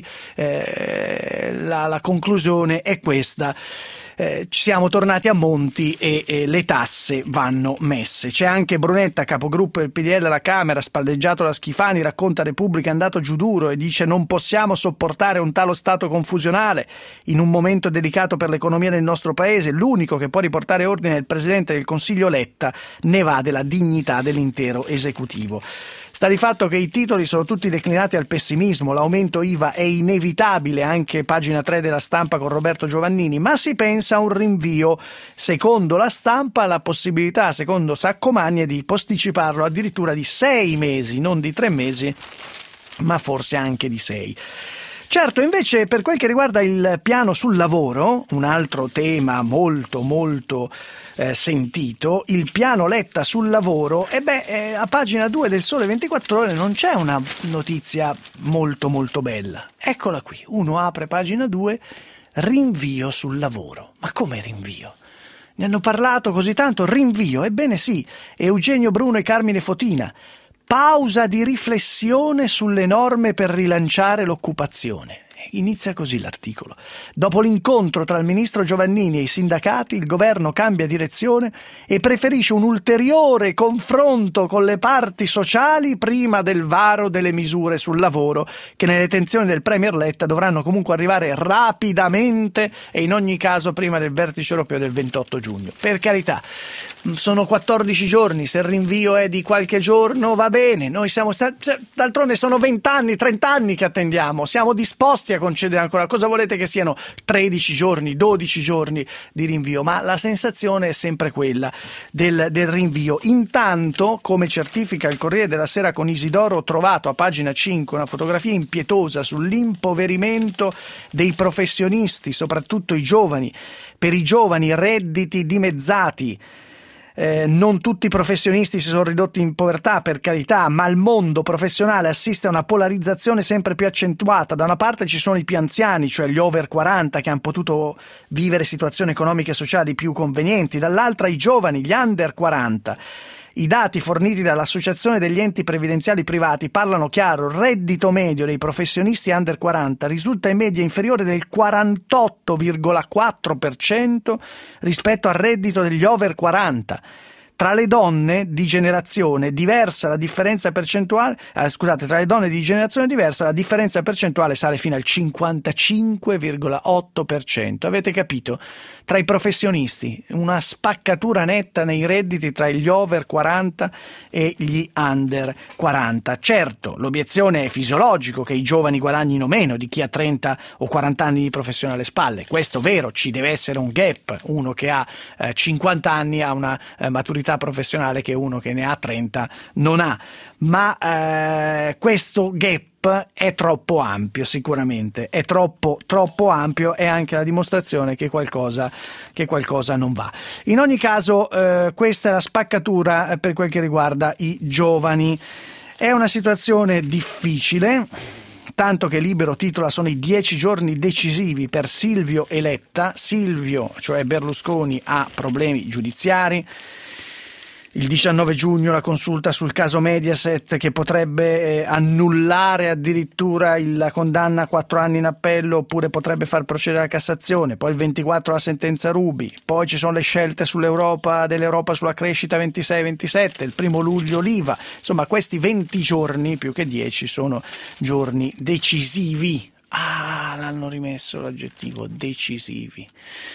la conclusione è questa. Siamo tornati a Monti e le tasse vanno messe. C'è anche Brunetta, capogruppo del PDL alla Camera, spalleggiato da Schifani, racconta Repubblica, è andato giù duro e dice non possiamo sopportare un tale stato confusionale in un momento delicato per l'economia del nostro paese. L'unico che può riportare ordine è il Presidente del Consiglio Letta, ne va della dignità dell'intero esecutivo. Sta di fatto che i titoli sono tutti declinati al pessimismo, l'aumento IVA è inevitabile, anche pagina 3 della Stampa con Roberto Giovannini, ma si pensa a un rinvio. Secondo la Stampa la possibilità, secondo Saccomanni, è di posticiparlo addirittura di 6 mesi, non di 3 mesi, ma forse anche di 6. Certo, invece, per quel che riguarda il piano sul lavoro, un altro tema molto sentito, il piano Letta sul lavoro, a pagina 2 del Sole 24 Ore non c'è una notizia molto bella. Eccola qui, uno apre pagina 2, rinvio sul lavoro. Ma come rinvio? Ne hanno parlato così tanto, rinvio? Ebbene sì, Eugenio Bruno e Carmine Fotina. Pausa di riflessione sulle norme per rilanciare l'occupazione. Inizia così l'articolo. Dopo l'incontro tra il ministro Giovannini e i sindacati, il governo cambia direzione e preferisce un ulteriore confronto con le parti sociali prima del varo delle misure sul lavoro, che nelle intenzioni del Premier Letta dovranno comunque arrivare rapidamente e in ogni caso prima del vertice europeo del 28 giugno. Per carità, sono 14 giorni, se il rinvio è di qualche giorno va bene, noi siamo, d'altronde sono 20 anni, 30 anni che attendiamo, siamo disposti a concedere ancora, cosa volete che siano 13 giorni, 12 giorni di rinvio, ma la sensazione è sempre quella del rinvio. Intanto, come certifica il Corriere della Sera con Isidoro, ho trovato a pagina 5 una fotografia impietosa sull'impoverimento dei professionisti, soprattutto i giovani, per i giovani redditi dimezzati. non tutti i professionisti si sono ridotti in povertà, per carità, ma il mondo professionale assiste a una polarizzazione sempre più accentuata. Da una parte ci sono i più anziani, cioè gli over 40, che hanno potuto vivere situazioni economiche e sociali più convenienti, dall'altra i giovani, gli under 40. I dati forniti dall'Associazione degli enti previdenziali privati parlano chiaro: il reddito medio dei professionisti under 40 risulta in media inferiore del 48,4% rispetto al reddito degli over 40. Tra le donne di generazione diversa la differenza percentuale, tra le donne di generazione diversa la differenza percentuale sale fino al 55,8%. Avete capito? Tra i professionisti una spaccatura netta nei redditi tra gli over 40 e gli under 40. Certo, l'obiezione è fisiologico che i giovani guadagnino meno di chi ha 30 o 40 anni di professione alle spalle. Questo è vero, ci deve essere un gap. Uno che ha 50 anni ha una maturità professionale che uno che ne ha 30 non ha, ma questo gap è troppo ampio, sicuramente è troppo ampio, è anche la dimostrazione che qualcosa non va. In ogni caso questa è la spaccatura per quel che riguarda i giovani. È una situazione difficile, tanto che Libero titola: sono i 10 giorni decisivi per Silvio e Letta. Silvio, cioè Berlusconi, ha problemi giudiziari. Il 19 giugno la consulta sul caso Mediaset, che potrebbe annullare addirittura la condanna a 4 anni in appello, oppure potrebbe far procedere la Cassazione. Poi il 24 la sentenza Ruby. Poi ci sono le scelte dell'Europa sulla crescita 26-27, il 1 luglio l'IVA. Insomma, questi 20 giorni, più che 10, sono giorni decisivi. L'hanno rimesso l'aggettivo decisivi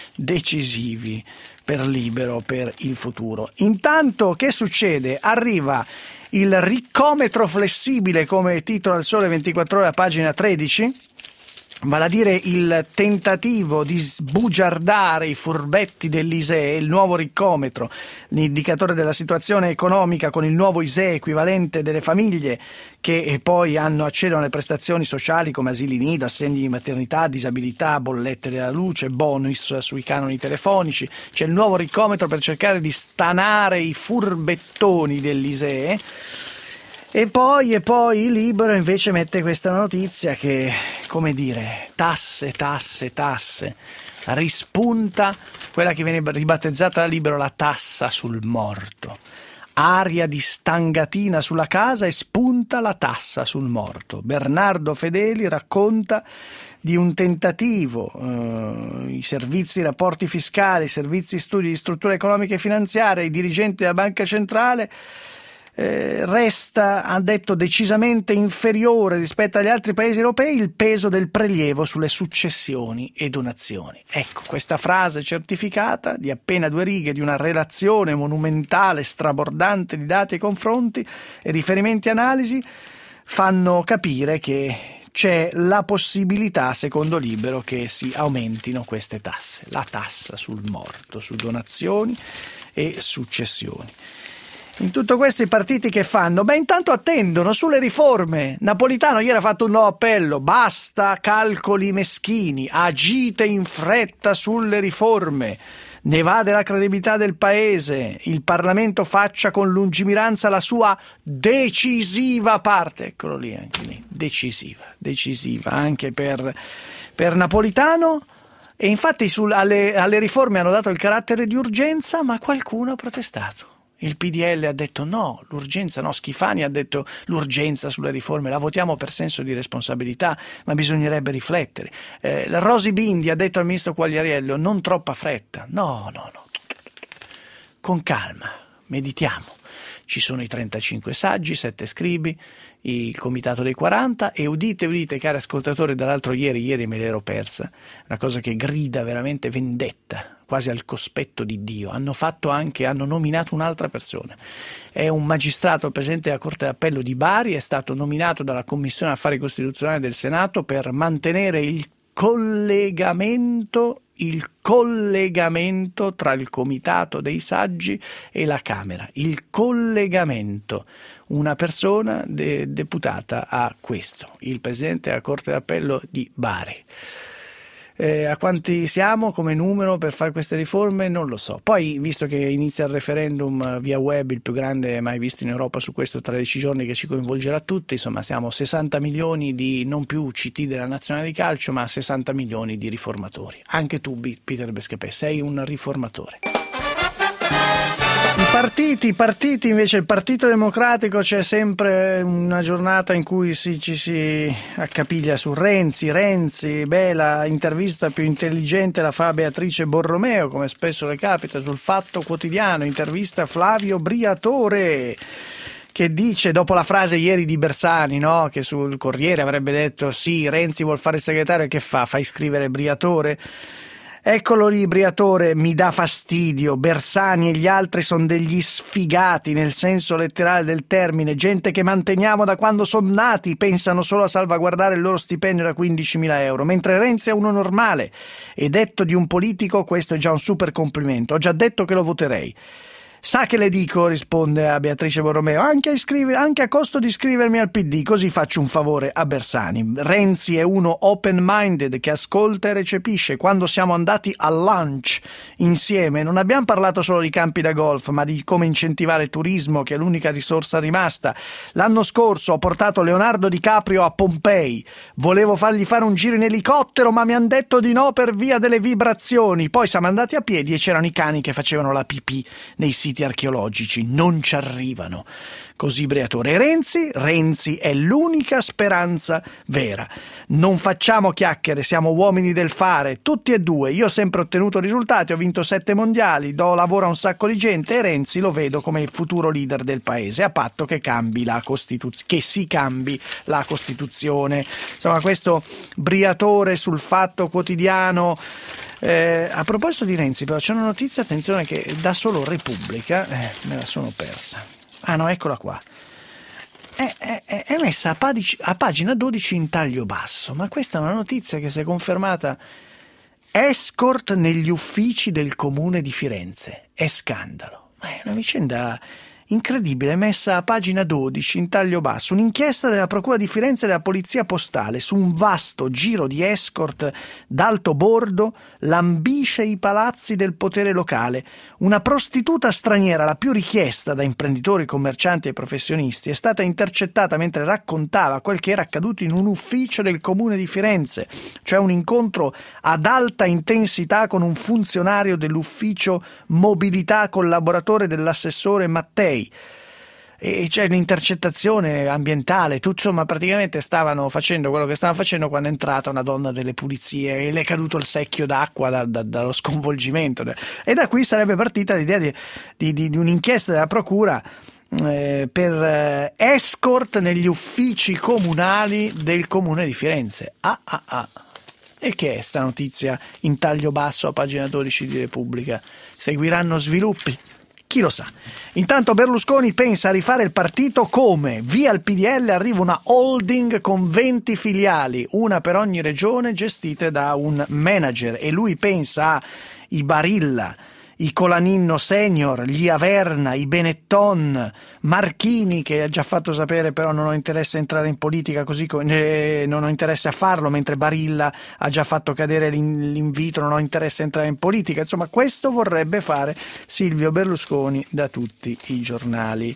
per Libero, per il futuro. Intanto che succede? Arriva il riccometro flessibile, come titola il Sole 24 Ore a pagina 13, vale a dire il tentativo di sbugiardare i furbetti dell'ISEE, il nuovo riccometro, l'indicatore della situazione economica con il nuovo ISEE equivalente delle famiglie che poi accedono alle prestazioni sociali come asili nido, assegni di maternità, disabilità, bollette della luce, bonus sui canoni telefonici. C'è il nuovo riccometro per cercare di stanare i furbettoni dell'ISEE. E poi Libero invece mette questa notizia che, come dire, tasse, rispunta quella che viene ribattezzata da Libero la tassa sul morto. Aria di stangatina sulla casa e spunta la tassa sul morto. Bernardo Fedeli racconta di un tentativo, i servizi di rapporti fiscali, i servizi studi di struttura economica e finanziaria, i dirigenti della Banca Centrale. Resta, ha detto, decisamente inferiore rispetto agli altri paesi europei il peso del prelievo sulle successioni e donazioni. Ecco, questa frase certificata di appena 2 righe di una relazione monumentale, strabordante di dati e confronti e riferimenti e analisi fanno capire che c'è la possibilità, secondo Libero, che si aumentino queste tasse, la tassa sul morto, su donazioni e successioni. In tutto questo i partiti che fanno? Intanto attendono sulle riforme. Napolitano ieri ha fatto un nuovo appello: basta calcoli meschini, agite in fretta sulle riforme, ne va della credibilità del paese, il Parlamento faccia con lungimiranza la sua decisiva parte. Eccolo lì, anche lì, decisiva anche per Napolitano. E infatti alle riforme hanno dato il carattere di urgenza, ma qualcuno ha protestato. Il PDL ha detto no, l'urgenza no, Schifani ha detto l'urgenza sulle riforme la votiamo per senso di responsabilità, ma bisognerebbe riflettere. La Rosi Bindi ha detto al ministro Quagliariello non troppa fretta, no, con calma, meditiamo. Ci sono i 35 saggi, 7 scribi, il comitato dei 40 e udite cari ascoltatori, dall'altro ieri me l'ero persa, una cosa che grida veramente vendetta, quasi al cospetto di Dio. Hanno nominato un'altra persona, è un magistrato presidente della Corte d'Appello di Bari, è stato nominato dalla Commissione Affari Costituzionali del Senato per mantenere il collegamento tra il comitato dei saggi e la Camera, il collegamento, una persona deputata a questo, il presidente della Corte d'Appello di Bari. A quanti siamo come numero per fare queste riforme non lo so. Poi, visto che inizia il referendum via web, il più grande mai visto in Europa su questo, 13 giorni, che ci coinvolgerà tutti, insomma siamo 60 milioni di non più CT della nazionale di calcio, ma 60 milioni di riformatori. Anche tu, Peter Bescapè, sei un riformatore. I partiti invece, il Partito Democratico, c'è sempre una giornata in cui ci si accapiglia su Renzi, la intervista più intelligente la fa Beatrice Borromeo, come spesso le capita, sul Fatto Quotidiano, intervista Flavio Briatore, che dice, dopo la frase ieri di Bersani, no, che sul Corriere avrebbe detto sì, Renzi vuol fare il segretario, che fa? Fai scrivere Briatore? Eccolo lì, Briatore, mi dà fastidio, Bersani e gli altri sono degli sfigati nel senso letterale del termine, gente che manteniamo da quando sono nati, pensano solo a salvaguardare il loro stipendio da 15.000 euro, mentre Renzi è uno normale, e detto di un politico questo è già un super complimento, ho già detto che lo voterei. Sa che le dico, risponde a Beatrice Borromeo, anche a costo di iscrivermi al PD, così faccio un favore a Bersani. Renzi è uno open-minded che ascolta e recepisce. Quando siamo andati al lunch insieme non abbiamo parlato solo di campi da golf, ma di come incentivare il turismo, che è l'unica risorsa rimasta. L'anno scorso ho portato Leonardo DiCaprio a Pompei, volevo fargli fare un giro in elicottero, ma mi hanno detto di no per via delle vibrazioni. Poi siamo andati a piedi e c'erano i cani che facevano la pipì nei siti archeologici, non ci arrivano. Così Briatore. Renzi è l'unica speranza vera. Non facciamo chiacchiere, siamo uomini del fare, tutti e due. Io ho sempre ottenuto risultati, ho vinto 7 mondiali, do lavoro a un sacco di gente, e Renzi lo vedo come il futuro leader del paese, a patto che cambi la Costituzione, che si cambi la Costituzione. Insomma, questo Briatore sul Fatto Quotidiano. A proposito di Renzi, però, c'è una notizia, attenzione, che da solo Repubblica, me la sono persa. Ah no, eccola qua. È messa a pagina 12 in taglio basso, ma questa è una notizia che si è confermata. Escort negli uffici del comune di Firenze. È scandalo. È una vicenda incredibile, messa a pagina 12 in taglio basso. Un'inchiesta della Procura di Firenze e della Polizia Postale su un vasto giro di escort d'alto bordo lambisce i palazzi del potere locale. Una prostituta straniera, la più richiesta da imprenditori, commercianti e professionisti, è stata intercettata mentre raccontava quel che era accaduto in un ufficio del comune di Firenze, cioè un incontro ad alta intensità con un funzionario dell'ufficio mobilità, collaboratore dell'assessore Mattei. E c'è l'intercettazione ambientale, insomma praticamente stavano facendo quello che stavano facendo quando è entrata una donna delle pulizie e le è caduto il secchio d'acqua dallo sconvolgimento, e da qui sarebbe partita l'idea di un'inchiesta della procura per escort negli uffici comunali del comune di Firenze. E che è sta notizia in taglio basso a pagina 12 di Repubblica? Seguiranno sviluppi? Chi lo sa. Intanto Berlusconi pensa a rifare il partito come? Via il PDL arriva una holding con 20 filiali, una per ogni regione, gestite da un manager, e lui pensa a i Barilla, i Colaninno Senior, gli Averna, i Benetton, Marchini, che ha già fatto sapere però non ho interesse a entrare in politica, così non ho interesse a farlo, mentre Barilla ha già fatto cadere l'invito, non ho interesse a entrare in politica. Insomma, questo vorrebbe fare Silvio Berlusconi da tutti i giornali.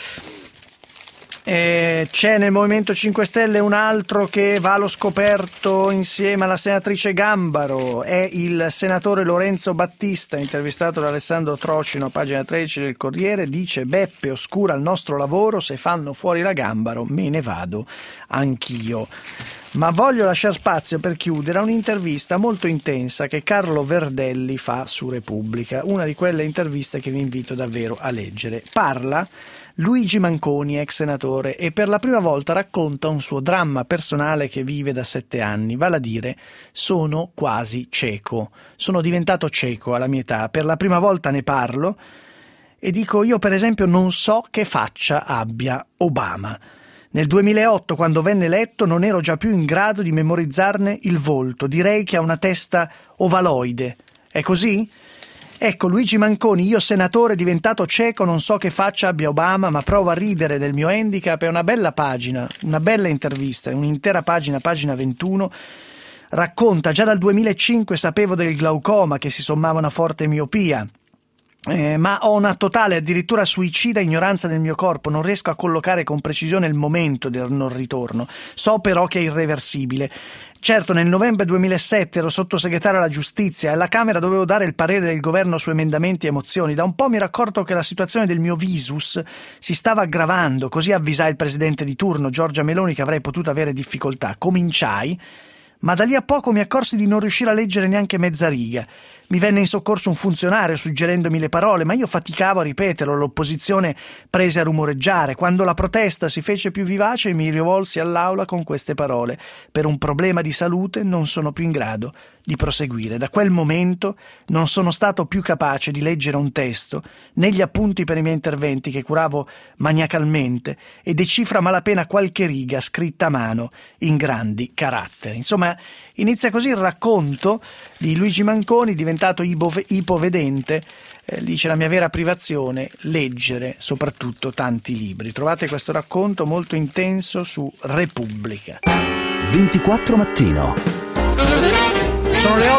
C'è nel Movimento 5 Stelle un altro che va allo scoperto insieme alla senatrice Gambaro, è il senatore Lorenzo Battista, intervistato da Alessandro Trocino, pagina 13 del Corriere, dice: Beppe oscura il nostro lavoro, se fanno fuori la Gambaro me ne vado anch'io. Ma voglio lasciare spazio per chiudere a un'intervista molto intensa che Carlo Verdelli fa su Repubblica, una di quelle interviste che vi invito davvero a leggere. Parla Luigi Manconi, ex senatore, e per la prima volta racconta un suo dramma personale che vive da 7 anni, vale a dire: sono quasi cieco, sono diventato cieco alla mia età, per la prima volta ne parlo e dico: io per esempio non so che faccia abbia Obama. Nel 2008, quando venne eletto, non ero già più in grado di memorizzarne il volto, direi che ha una testa ovaloide. È così? Ecco, Luigi Manconi, io senatore diventato cieco, non so che faccia abbia Obama, ma provo a ridere del mio handicap. È una bella pagina, una bella intervista, un'intera pagina, pagina 21. racconta: già dal 2005 sapevo del glaucoma, che si sommava a una forte miopia. Ma ho una totale, addirittura suicida ignoranza del mio corpo, non riesco a collocare con precisione il momento del non ritorno, so però che è irreversibile. Certo, nel novembre 2007 ero sottosegretario alla giustizia e alla Camera dovevo dare il parere del governo su emendamenti e mozioni. Da un po' mi ero accorto che la situazione del mio visus si stava aggravando, così avvisai il presidente di turno, Giorgia Meloni, che avrei potuto avere difficoltà. Cominciai, ma da lì a poco mi accorsi di non riuscire a leggere neanche mezza riga. Mi venne in soccorso un funzionario suggerendomi le parole, ma io faticavo a ripeterlo, l'opposizione prese a rumoreggiare. Quando la protesta si fece più vivace mi rivolsi all'aula con queste parole: per un problema di salute non sono più in grado di proseguire. Da quel momento non sono stato più capace di leggere un testo, né gli appunti per i miei interventi che curavo maniacalmente, e decifro a malapena qualche riga scritta a mano in grandi caratteri. Insomma, inizia così il racconto di Luigi Manconi, diventato ipovedente. Dice: la mia vera privazione, leggere soprattutto tanti libri. Trovate questo racconto molto intenso su Repubblica. 24 Mattino. Sono le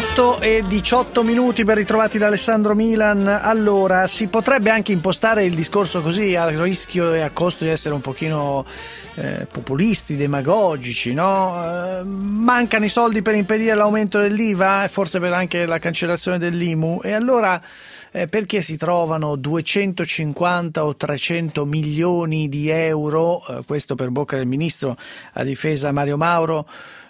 8:18 ben ritrovati da Alessandro Milan. Allora, si potrebbe anche impostare il discorso così, a rischio e a costo di essere un pochino populisti, demagogici, no? Mancano i soldi per impedire l'aumento dell'IVA e forse per anche la cancellazione dell'IMU, e allora perché si trovano 250 o 300 milioni di euro, questo per bocca del ministro a difesa Mario Mauro,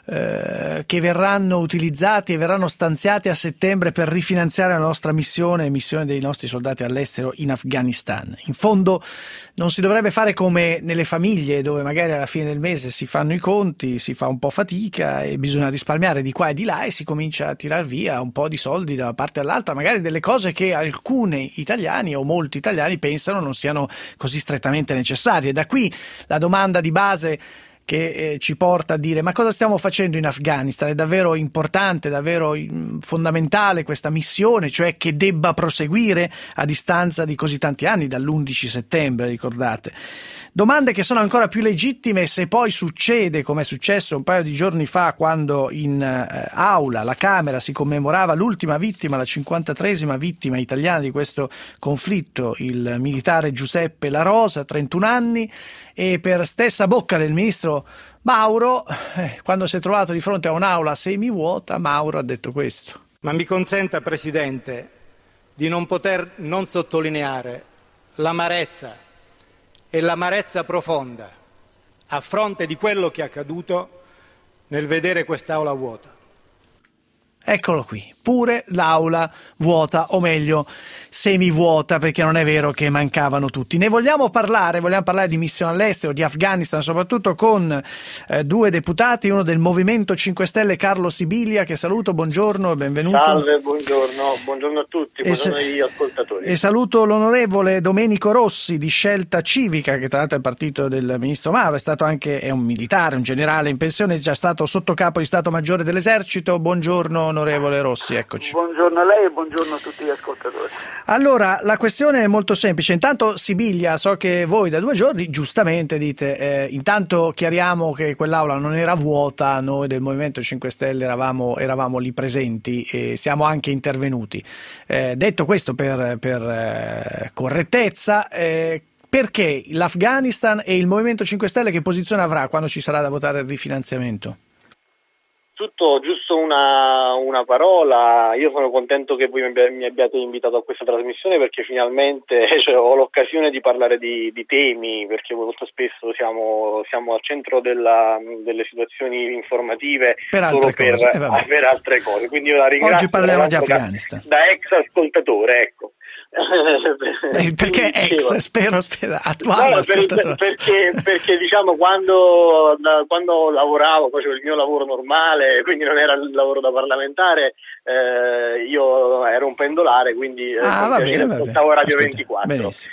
che verranno utilizzati e verranno stanziati a settembre per rifinanziare la nostra missione dei nostri soldati all'estero in Afghanistan. In fondo non si dovrebbe fare come nelle famiglie, dove magari alla fine del mese si fanno i conti, si fa un po' fatica e bisogna risparmiare di qua e di là e si comincia a tirar via un po' di soldi da una parte all'altra, magari delle cose che alcuni italiani o molti italiani pensano non siano così strettamente necessarie. Da qui la domanda di base che ci porta a dire: ma cosa stiamo facendo in Afghanistan? È davvero importante, davvero fondamentale questa missione, cioè che debba proseguire a distanza di così tanti anni, dall'11 settembre, ricordate? Domande che sono ancora più legittime se poi succede, come è successo un paio di giorni fa, quando in aula la Camera si commemorava l'ultima vittima, la 53esima vittima italiana di questo conflttito, il militare Giuseppe La Rosa, 31 anni, e per stessa bocca del ministro Mauro, quando si è trovato di fronte a un'aula semivuota, Mauro ha detto questo. Ma mi consenta, Presidente, di non poter non sottolineare l'amarezza e l'amarezza profonda a fronte di quello che è accaduto nel vedere quest'aula vuota. Eccolo qui, pure l'aula vuota, o meglio semivuota, perché non è vero che mancavano tutti. Ne vogliamo parlare di missione all'estero, di Afghanistan, soprattutto con due deputati, uno del Movimento 5 Stelle, Carlo Sibilia, che saluto, buongiorno e benvenuto. Salve, buongiorno a tutti, buongiorno agli ascoltatori. E saluto l'onorevole Domenico Rossi di Scelta Civica, che tra l'altro è il partito del ministro Mauro, è un militare, un generale in pensione, è già stato sottocapo di Stato Maggiore dell'Esercito. Buongiorno onorevole Rossi, eccoci. Buongiorno a lei e buongiorno a tutti gli ascoltatori. Allora, la questione è molto semplice. Intanto, Sibilia, so che voi da 2 giorni giustamente dite, intanto chiariamo che quell'aula non era vuota, noi del Movimento 5 Stelle eravamo lì presenti e siamo anche intervenuti. Detto questo per correttezza, perché l'Afghanistan e il Movimento 5 Stelle che posizione avrà quando ci sarà da votare il rifinanziamento? Tutto giusto una parola. Io sono contento che voi mi abbiate invitato a questa trasmissione, perché finalmente ho l'occasione di parlare di temi, perché molto spesso siamo al centro delle situazioni informative per altre cose. Quindi io la ringrazio. Oggi parliamo di Afghanistan. Da ex ascoltatore, ecco. Perché ex, spero attuale ascoltatore. Perché diciamo quando lavoravo, facevo il mio lavoro normale, quindi non era il lavoro da parlamentare, io ero un pendolare, quindi ascoltavo Radio 24. Benissimo.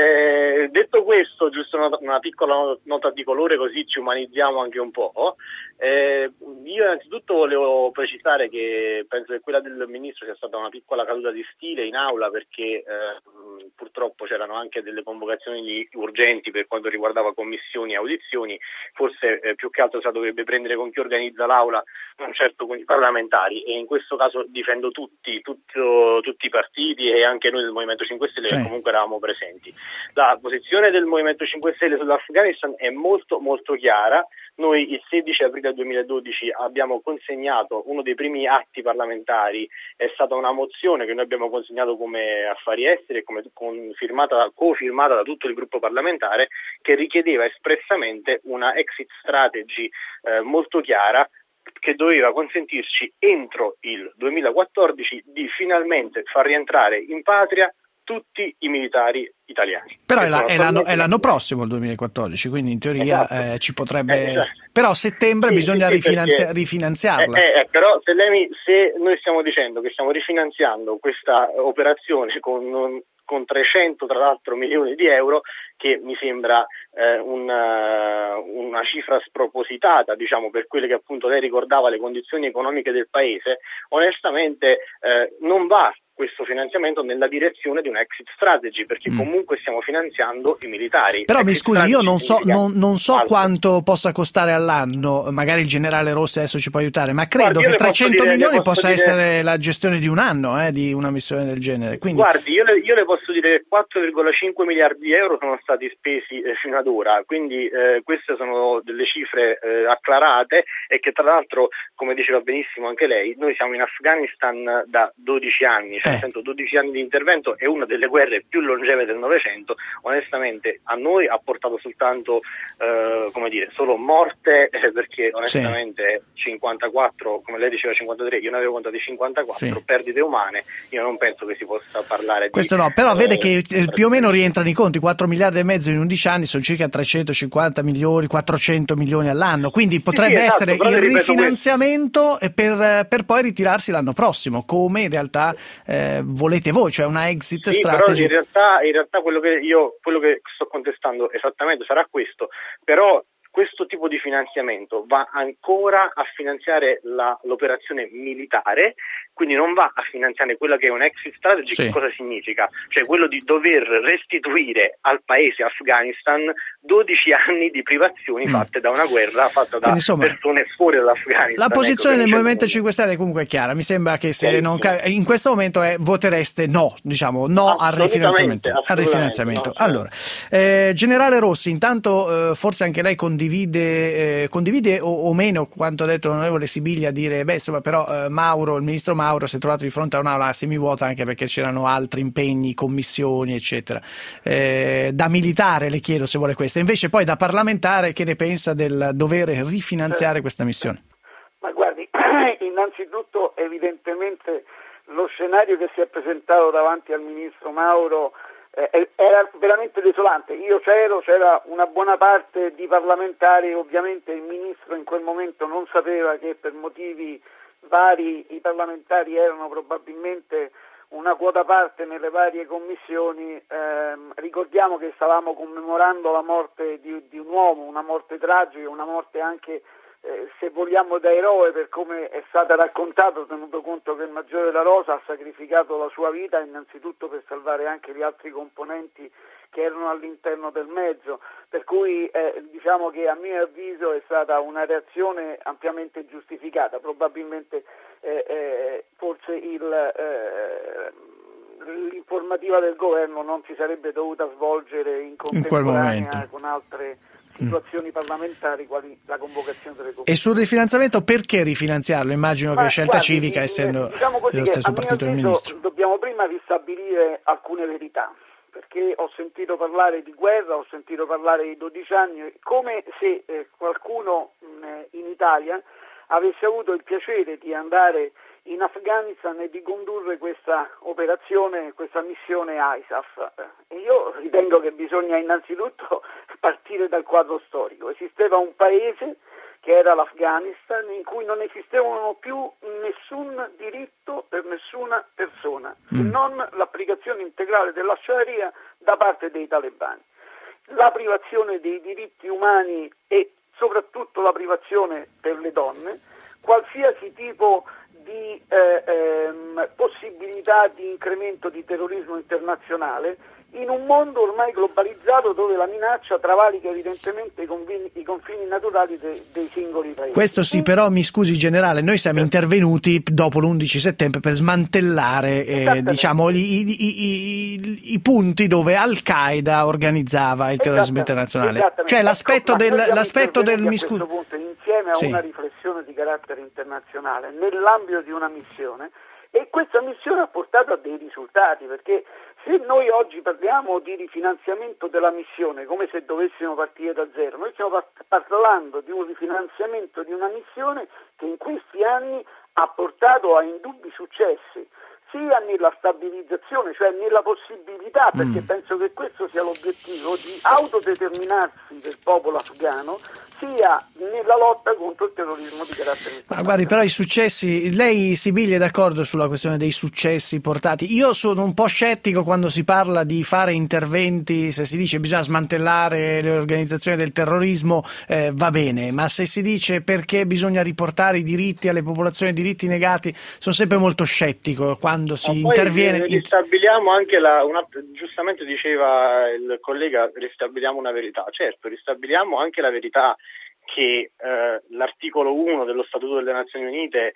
Detto questo, giusto una piccola nota di colore, così ci umanizziamo anche un po'. Io innanzitutto volevo precisare che penso che quella del Ministro sia stata una piccola caduta di stile in aula, perché purtroppo c'erano anche delle convocazioni urgenti per quanto riguardava commissioni e audizioni. Forse più che altro si dovrebbe prendere con chi organizza l'aula, non certo con i parlamentari, e in questo caso difendo tutti i partiti e anche noi del Movimento 5 Stelle, che comunque eravamo presenti. La posizione del Movimento 5 Stelle sull'Afghanistan è molto molto chiara. Noi il 16 aprile 2012 abbiamo consegnato uno dei primi atti parlamentari, è stata una mozione che noi abbiamo consegnato come Affari Esteri e come co-firmata da tutto il gruppo parlamentare, che richiedeva espressamente una exit strategy molto chiara, che doveva consentirci entro il 2014 di finalmente far rientrare in patria tutti i militari italiani. Però è l'anno prossimo, il 2014, quindi in teoria ci potrebbe... Però a settembre bisogna rifinanziarla. Però se noi stiamo dicendo che stiamo rifinanziando questa operazione con 300 tra l'altro milioni di euro, che mi sembra una cifra spropositata, diciamo, per quelle che appunto lei ricordava, le condizioni economiche del paese, onestamente non va questo finanziamento nella direzione di una exit strategy, perché comunque stiamo finanziando i militari. Però mi scusi, io non so quanto possa costare all'anno, magari il generale Rossi adesso ci può aiutare, ma credo che 300 milioni possa essere la gestione di un anno, di una missione del genere. Quindi... Guardi, io le posso dire che 4,5 miliardi di euro sono stati spesi fino ad ora, quindi queste sono delle cifre acclarate, e che tra l'altro, come diceva benissimo anche lei, noi siamo in Afghanistan da 12 anni, 12 anni di intervento, è una delle guerre più longeve del Novecento. Onestamente a noi ha portato soltanto solo morte, perché onestamente 54, come lei diceva 53, io ne avevo contate 54 perdite umane. Io non penso che si possa parlare di questo, no, però vede che più o meno rientrano i conti. 4 miliardi e mezzo in 11 anni sono circa 350 milioni, 400 milioni all'anno, quindi potrebbe essere il rifinanziamento per poi ritirarsi l'anno prossimo, come in realtà volete voi, cioè una exit strategy. Però in realtà quello che sto contestando esattamente sarà questo, però questo tipo di finanziamento va ancora a finanziare l'operazione militare, quindi non va a finanziare quella che è un exit strategy. Che cosa significa? Cioè quello di dover restituire al paese Afghanistan 12 anni di privazioni fatte da una guerra fatta da persone fuori dall'Afghanistan. La posizione del Movimento 5 Stelle comunque è chiara, mi sembra che se in questo momento votereste no al rifinanziamento. No, allora, generale Rossi, intanto forse anche lei condivide o meno quanto ha detto l'onorevole Sibilia, dire però il ministro Mauro si è trovato di fronte a un'aula semivuota, anche perché c'erano altri impegni, commissioni eccetera. Da militare le chiedo se vuole questo, invece poi da parlamentare che ne pensa del dover rifinanziare questa missione? Ma guardi, innanzitutto evidentemente lo scenario che si è presentato davanti al ministro Mauro era veramente desolante. Io c'era una buona parte di parlamentari, ovviamente il ministro in quel momento non sapeva che per motivi vari i parlamentari erano probabilmente una quota parte nelle varie commissioni. Ricordiamo che stavamo commemorando la morte di un uomo, una morte tragica, una morte anche se vogliamo da eroe, per come è stata raccontato, tenuto conto che il maggiore La Rosa ha sacrificato la sua vita innanzitutto per salvare anche gli altri componenti che erano all'interno del mezzo, per cui diciamo che a mio avviso è stata una reazione ampiamente giustificata. Probabilmente forse l'informativa del governo non si sarebbe dovuta svolgere in contemporanea con altre situazioni parlamentari, quali la convocazione delle commissioni. E sul rifinanziamento, perché rifinanziarlo? Immagino che Scelta Civica, essendo lo stesso partito del ministro. Dobbiamo prima ristabilire alcune verità, perché ho sentito parlare di guerra, ho sentito parlare di 12 anni, come se qualcuno in Italia avesse avuto il piacere di andare in Afghanistan e di condurre questa operazione, questa missione ISAF. E io ritengo che bisogna innanzitutto partire dal quadro storico. Esisteva un paese che era l'Afghanistan, in cui non esistevano più nessun diritto per nessuna persona, se non l'applicazione integrale della Sharia da parte dei talebani. La privazione dei diritti umani e soprattutto la privazione per le donne, qualsiasi tipo di possibilità di incremento di terrorismo internazionale, in un mondo ormai globalizzato dove la minaccia travalica evidentemente i confini naturali dei singoli paesi. Questo sì, però mi scusi generale, noi siamo intervenuti dopo l'11 settembre per smantellare diciamo, i punti dove Al-Qaeda organizzava il terrorismo internazionale. Cioè l'aspetto del a questo punto, insieme a una riflessione di carattere internazionale nell'ambito di una missione, e questa missione ha portato a dei risultati, perché se noi oggi parliamo di rifinanziamento della missione come se dovessimo partire da zero, noi stiamo parlando di un rifinanziamento di una missione che in questi anni ha portato a indubbi successi, sia nella stabilizzazione, cioè nella possibilità, perché penso che questo sia l'obiettivo, di autodeterminarsi del popolo afghano, sia nella lotta contro il terrorismo di carattere internazionale. Ma guardi, però i successi, lei Sibiglia è d'accordo sulla questione dei successi portati? Io sono un po' scettico quando si parla di fare interventi, se si dice bisogna smantellare le organizzazioni del terrorismo, va bene, ma se si dice perché bisogna riportare i diritti alle popolazioni, i diritti negati, sono sempre molto scettico quando si interviene. Ristabiliamo anche giustamente diceva il collega, ristabiliamo una verità. Certo, ristabiliamo anche la verità che l'articolo 1 dello Statuto delle Nazioni Unite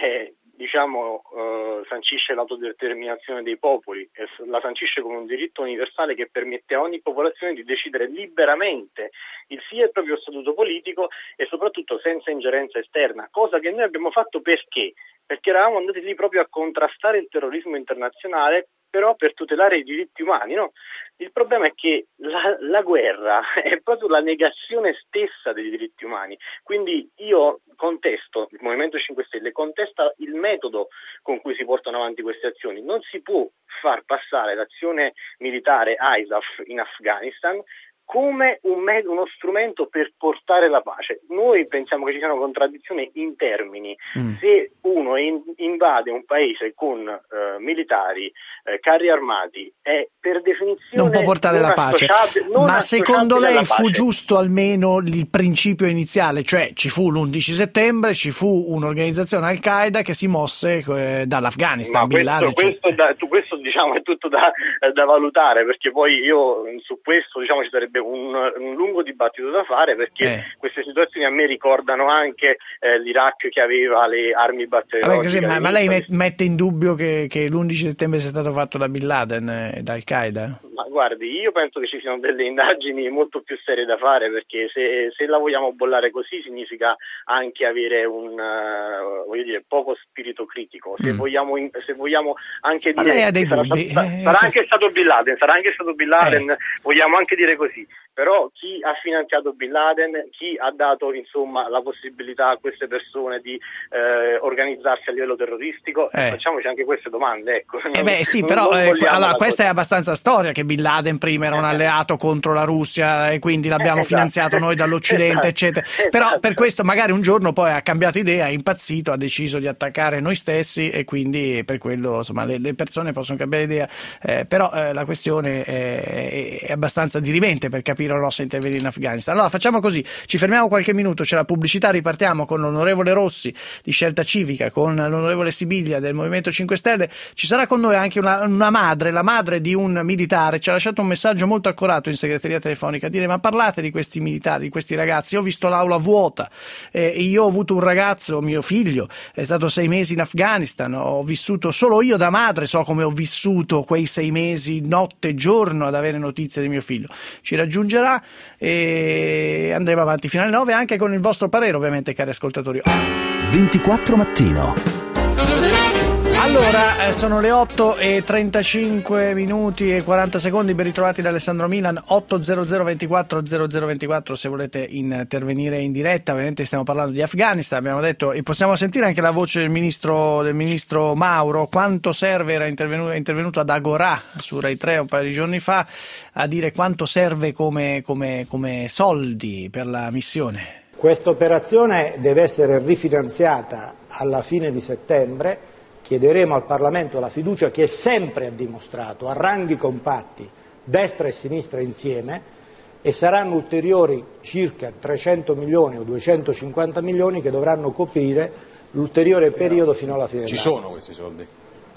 sancisce l'autodeterminazione dei popoli, e la sancisce come un diritto universale che permette a ogni popolazione di decidere liberamente il sia il proprio statuto politico e soprattutto senza ingerenza esterna, cosa che noi abbiamo fatto perché eravamo andati lì proprio a contrastare il terrorismo internazionale, però per tutelare i diritti umani, no? Il problema è che la guerra è proprio la negazione stessa dei diritti umani, quindi io contesto, il Movimento 5 Stelle contesta il metodo con cui si portano avanti queste azioni. Non si può far passare l'azione militare ISAF in Afghanistan come uno strumento per portare la pace. Noi pensiamo che ci siano contraddizioni in termini. Se uno invade un paese con militari, carri armati, è per definizione non può portare la pace. Ma secondo lei fu giusto almeno il principio iniziale, cioè ci fu l'11 settembre, ci fu un'organizzazione Al-Qaeda che si mosse dall'Afghanistan. Questo diciamo è tutto da valutare, perché poi io su questo ci sarebbe un lungo dibattito da fare, perché queste situazioni a me ricordano anche l'Iraq che aveva le armi batteriologiche. Ma lei mette in dubbio che l'11 settembre sia stato fatto da Bin Laden e da Al-Qaeda? Ma guardi, io penso che ci siano delle indagini molto più serie da fare, perché se la vogliamo bollare così significa anche avere poco spirito critico. Se vogliamo anche dire lei ha dei dubbi. Sarà anche stato Bin Laden, vogliamo anche dire così. Però chi ha finanziato Bin Laden, chi ha dato la possibilità a queste persone di organizzarsi a livello terroristico, facciamoci anche queste domande, ecco. Questa è abbastanza storia, che Bin Laden prima era un alleato contro la Russia e quindi l'abbiamo finanziato noi dall'Occidente, eccetera. Però per questo magari un giorno poi ha cambiato idea, è impazzito, ha deciso di attaccare noi stessi, e quindi per quello le persone possono cambiare idea, però la questione è abbastanza dirimente per capire o no se intervenire in Afghanistan. Allora facciamo così, ci fermiamo qualche minuto, c'è la pubblicità, ripartiamo con l'onorevole Rossi di Scelta Civica, con l'onorevole Sibiglia del Movimento 5 Stelle. Ci sarà con noi anche una madre, la madre di un militare, ci ha lasciato un messaggio molto accorato in segreteria telefonica a dire: ma parlate di questi militari, di questi ragazzi, io ho visto l'aula vuota, io ho avuto un ragazzo, mio figlio è stato 6 mesi in Afghanistan, ho vissuto, solo io da madre so come ho vissuto quei 6 mesi notte e giorno ad avere notizie di mio figlio. Ci raggiungerà e andremo avanti fino alle 9 anche con il vostro parere, ovviamente, cari ascoltatori. 24 mattino. Allora, sono le 8:35 minuti e 40 secondi, ben ritrovati da Alessandro Milan, 80024 se volete intervenire in diretta. Ovviamente stiamo parlando di Afghanistan, abbiamo detto, e possiamo sentire anche la voce del ministro Mauro. Quanto serve, era intervenuto ad Agorà su Rai 3 un paio di giorni fa a dire quanto serve come soldi per la missione. Questa operazione deve essere rifinanziata alla fine di settembre. Chiederemo al Parlamento la fiducia che sempre ha dimostrato a ranghi compatti, destra e sinistra insieme, e saranno ulteriori circa 300 milioni o 250 milioni che dovranno coprire l'ulteriore periodo fino alla fine dell'anno. Ci sono questi soldi?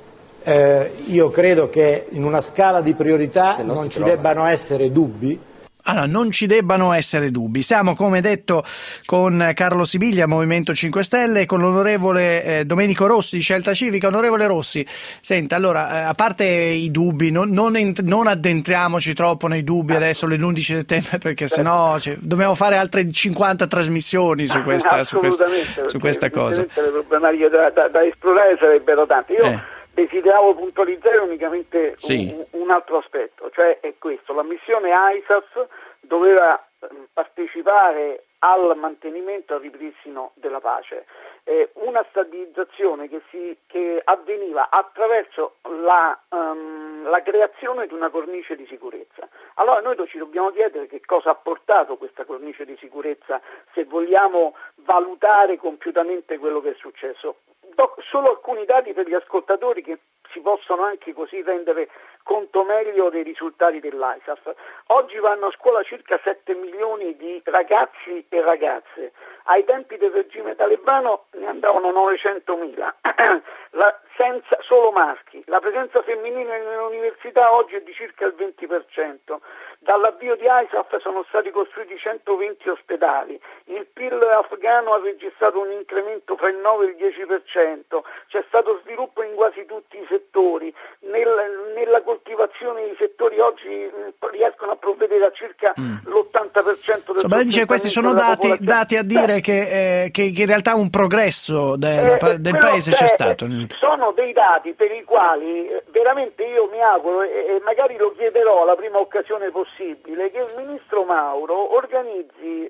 Io credo che in una scala di priorità non ci debbano essere dubbi. Allora, non ci debbano essere dubbi. Siamo, come detto, con Carlo Sibiglia, Movimento 5 Stelle, e con l'onorevole Domenico Rossi, Scelta Civica. Onorevole Rossi, senta, allora, a parte i dubbi, non addentriamoci troppo nei dubbi adesso all'11 settembre, perché sennò dobbiamo fare altre 50 trasmissioni su questa cosa. Le problematiche da esplorare sarebbero tante. Io desideravo puntualizzare unicamente un altro aspetto, cioè è questo: la missione ISAF doveva partecipare al mantenimento e al ripristino della pace, una stabilizzazione che avveniva attraverso la creazione di una cornice di sicurezza. Allora noi ci dobbiamo chiedere che cosa ha portato questa cornice di sicurezza, se vogliamo valutare compiutamente quello che è successo. Do solo alcuni dati per gli ascoltatori che si possono anche così rendere conto meglio dei risultati dell'ISAF. Oggi vanno a scuola circa 7 milioni di ragazzi e ragazze. Ai tempi del regime talebano ne andavano 900.000, senza solo maschi. La presenza femminile nelle università oggi è di circa il 20%. Dall'avvio di ISAF sono stati costruiti 120 ospedali. Il PIL afghano ha registrato un incremento fra il 9 e il 10%. C'è stato sviluppo in quasi tutti i settori. Nella coltivazione i settori oggi riescono a provvedere a circa l'80% del lei dice che questi sono dati a dire che in realtà un progresso del paese c'è stato. Sono dei dati per i quali veramente io mi auguro, e magari lo chiederò alla prima occasione possibile, che il ministro Mauro organizzi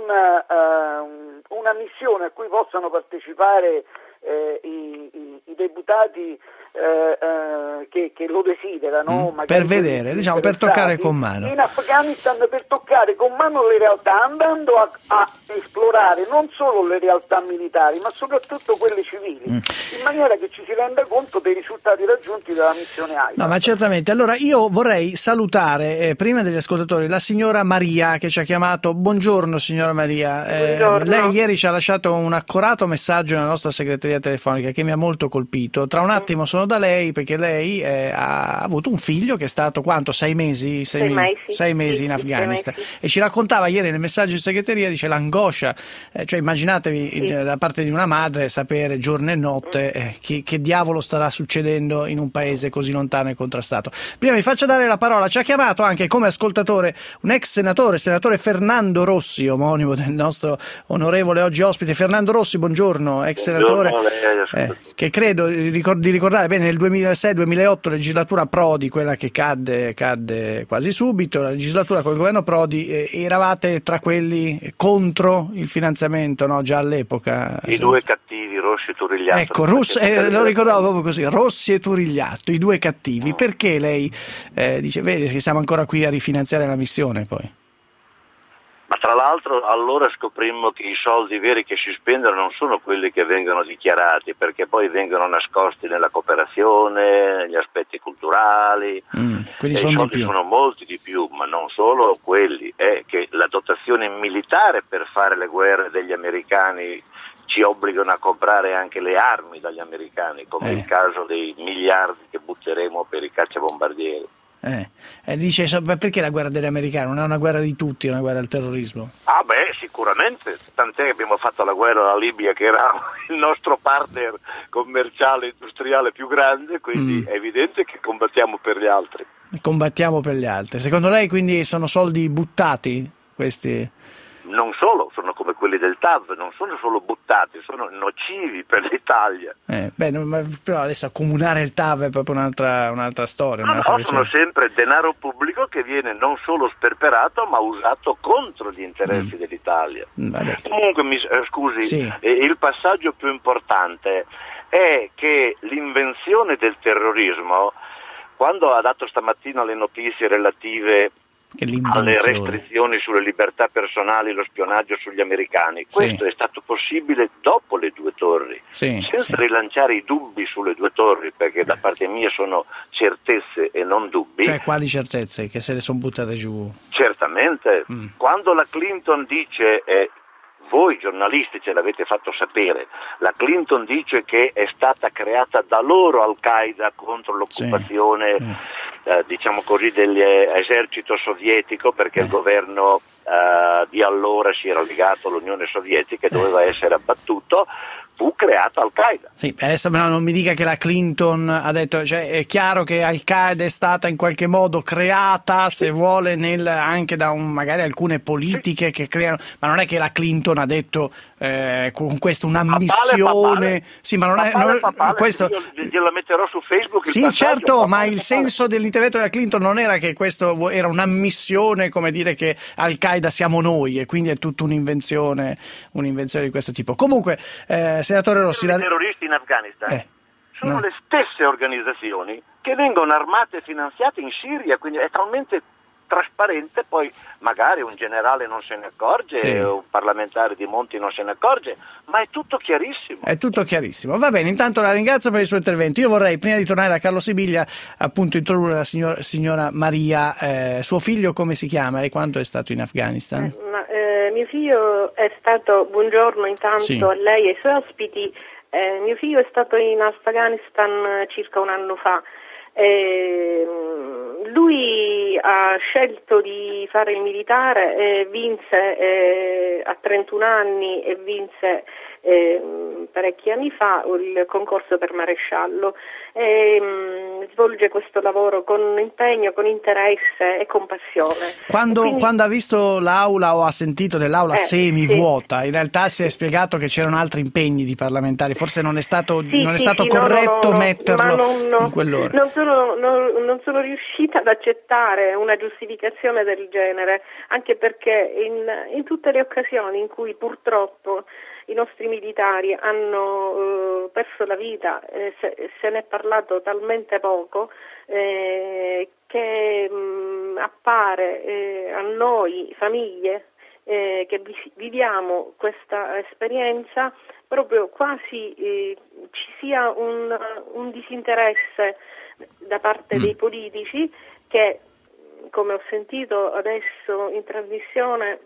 una missione a cui possano partecipare i deputati che lo desiderano, per vedere, per toccare con mano in Afghanistan, per toccare con mano le realtà, andando a esplorare non solo le realtà militari ma soprattutto quelle civili, in maniera che ci si renda conto dei risultati raggiunti dalla missione ISAF. No, ma certamente. Allora io vorrei salutare prima degli ascoltatori la signora Maria che ci ha chiamato. Buongiorno signora Maria. Buongiorno. Lei ieri ci ha lasciato un accorato messaggio nella nostra segreteria telefonica che mi ha molto colpito. Tra un attimo sono da lei, perché lei ha avuto un figlio che è stato 6 mesi? 6 mesi in Afghanistan. E ci raccontava ieri nel messaggio in segreteria, dice, l'angoscia, cioè immaginatevi da parte di una madre sapere giorno e notte che diavolo starà succedendo in un paese così lontano e contrastato. Prima vi faccio dare la parola, ci ha chiamato anche come ascoltatore un ex senatore Fernando Rossi, omonimo del nostro onorevole oggi ospite. Fernando Rossi, buongiorno, ex senatore, che credo di ricordare bene nel 2006-2008, legislatura Prodi, quella che cadde quasi subito, la legislatura con il governo Prodi, eravate tra quelli contro il finanziamento, no? Già all'epoca. I due cattivi, Rossi e Turigliatto. Ecco, lo ricordavo proprio così, Rossi e Turigliatto, i due cattivi. Perché lei dice, vedi che siamo ancora qui a rifinanziare la missione poi? Ma tra l'altro allora scoprimmo che i soldi veri che si spendono non sono quelli che vengono dichiarati, perché poi vengono nascosti nella cooperazione, negli aspetti culturali, quindi i soldi sono molti di più, ma non solo quelli, è che la dotazione militare per fare le guerre degli americani ci obbligano a comprare anche le armi dagli americani, come il caso dei miliardi che butteremo per i cacciabombardieri. Dice, perché la guerra degli americani? Non è una guerra di tutti, è una guerra al terrorismo? Ah beh, sicuramente, tant'è che abbiamo fatto la guerra alla Libia, che era il nostro partner commerciale e industriale più grande, quindi è evidente che combattiamo per gli altri. Combattiamo per gli altri. Secondo lei quindi sono soldi buttati questi? Non solo, sono come quelli del TAV, non sono solo buttati, sono nocivi per l'Italia. Però adesso accomunare il TAV è proprio un'altra storia. Sono sempre denaro pubblico che viene non solo sperperato ma usato contro gli interessi dell'Italia. Comunque, il passaggio più importante è che l'invenzione del terrorismo, quando ha dato stamattina le notizie relative alle restrizioni sulle libertà personali, lo spionaggio sugli americani. Questo è stato possibile dopo le due torri, senza rilanciare i dubbi sulle due torri, perché da parte mia sono certezze e non dubbi. Cioè quali certezze? Che se le sono buttate giù? Certamente, quando la Clinton dice, voi giornalisti ce l'avete fatto sapere, la Clinton dice che è stata creata da loro Al-Qaeda contro l'occupazione, diciamo così, dell'esercito sovietico, perché il governo di allora si era legato all'Unione Sovietica e doveva essere abbattuto, fu creata Al-Qaeda. Sì, adesso non mi dica che la Clinton ha detto, cioè è chiaro che Al-Qaeda è stata in qualche modo creata, se vuole, anche da magari alcune politiche che creano, ma non è che la Clinton ha detto con questo un'ammissione. Sì, ma non è questo. Io gliela metterò su Facebook. Sì, certo, ma il senso dell'intervento della Clinton non era che questo era un'ammissione, come dire che Al-Qaeda siamo noi, e quindi è tutta un'invenzione di questo tipo. Comunque, senatore Rossi, i terroristi in Afghanistan sono le stesse organizzazioni che vengono armate e finanziate in Siria, quindi è talmente trasparente, poi magari un generale non se ne accorge, un parlamentare di Monti non se ne accorge, ma è tutto chiarissimo. È tutto chiarissimo. Va bene, intanto la ringrazio per il suo intervento. Io vorrei, prima di tornare da Carlo Sibiglia, appunto introdurre la signora Maria. Suo figlio come si chiama e quanto è stato in Afghanistan? Mio figlio è stato, buongiorno intanto a lei e ai suoi ospiti, mio figlio è stato in Afghanistan circa un anno fa. Lui ha scelto di fare il militare, vinse a 31 anni e vinse parecchi anni fa il concorso per maresciallo, svolge questo lavoro con impegno, con interesse e con passione. Quando ha visto l'aula o ha sentito dell'aula semivuota, in realtà si è spiegato che c'erano altri impegni di parlamentari, forse non è stato corretto metterlo in quell'ora. Non sono riuscita ad accettare una giustificazione del genere, anche perché in tutte le occasioni in cui purtroppo i nostri militari hanno perso la vita, se ne è parlato talmente poco che appare a noi famiglie che viviamo questa esperienza proprio quasi ci sia un disinteresse da parte dei politici che, come ho sentito adesso in trasmissione,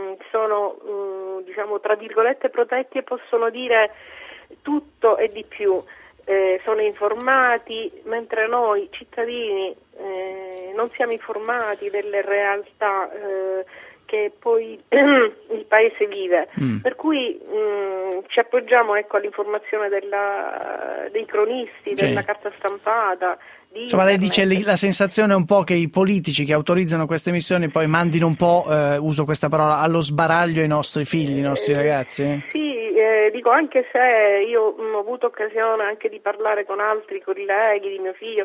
sono diciamo tra virgolette protetti e possono dire tutto e di più, sono informati, mentre noi cittadini non siamo informati delle realtà che poi il paese vive, per cui ci appoggiamo all'informazione dei cronisti, della carta stampata. Insomma, lei dice la sensazione è un po' che i politici che autorizzano queste missioni poi mandino un po', uso questa parola, allo sbaraglio i nostri figli, i nostri ragazzi? Sì, dico, anche se io ho avuto occasione anche di parlare con altri colleghi di mio figlio,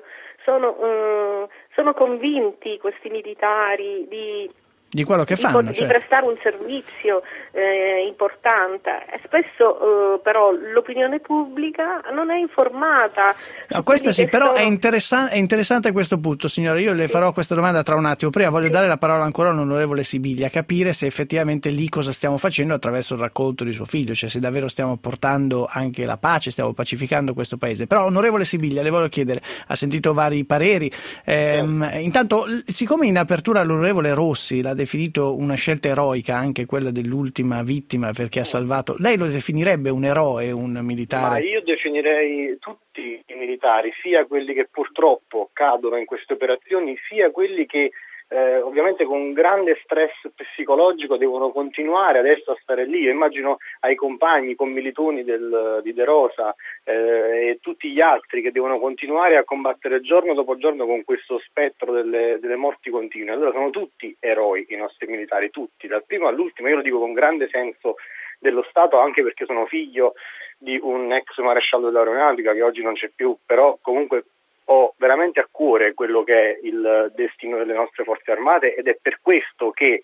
sono convinti questi militari di quello che fanno, di prestare un servizio importante, e spesso però l'opinione pubblica non è informata. No, questo sì, però è interessante questo punto, signora. Io le farò questa domanda tra un attimo. Prima voglio dare la parola ancora all'onorevole Sibiglia, capire se effettivamente lì cosa stiamo facendo attraverso il racconto di suo figlio, cioè se davvero stiamo portando anche la pace, stiamo pacificando questo paese. Però, onorevole Sibiglia, le voglio chiedere, ha sentito vari pareri, intanto, siccome in apertura l'onorevole Rossi l'ha definito una scelta eroica, anche quella dell'ultima vittima, perché ha salvato, lei lo definirebbe un eroe, un militare? Ma io definirei tutti i militari, sia quelli che purtroppo cadono in queste operazioni, sia quelli che ovviamente con grande stress psicologico devono continuare adesso a stare lì. Io immagino ai compagni, i commilitoni di De Rosa e tutti gli altri che devono continuare a combattere giorno dopo giorno con questo spettro delle morti continue. Allora sono tutti eroi i nostri militari, tutti, dal primo all'ultimo. Io lo dico con grande senso dello Stato, anche perché sono figlio di un ex maresciallo dell'aeronautica che oggi non c'è più, però comunque ho veramente a cuore quello che è il destino delle nostre forze armate, ed è per questo che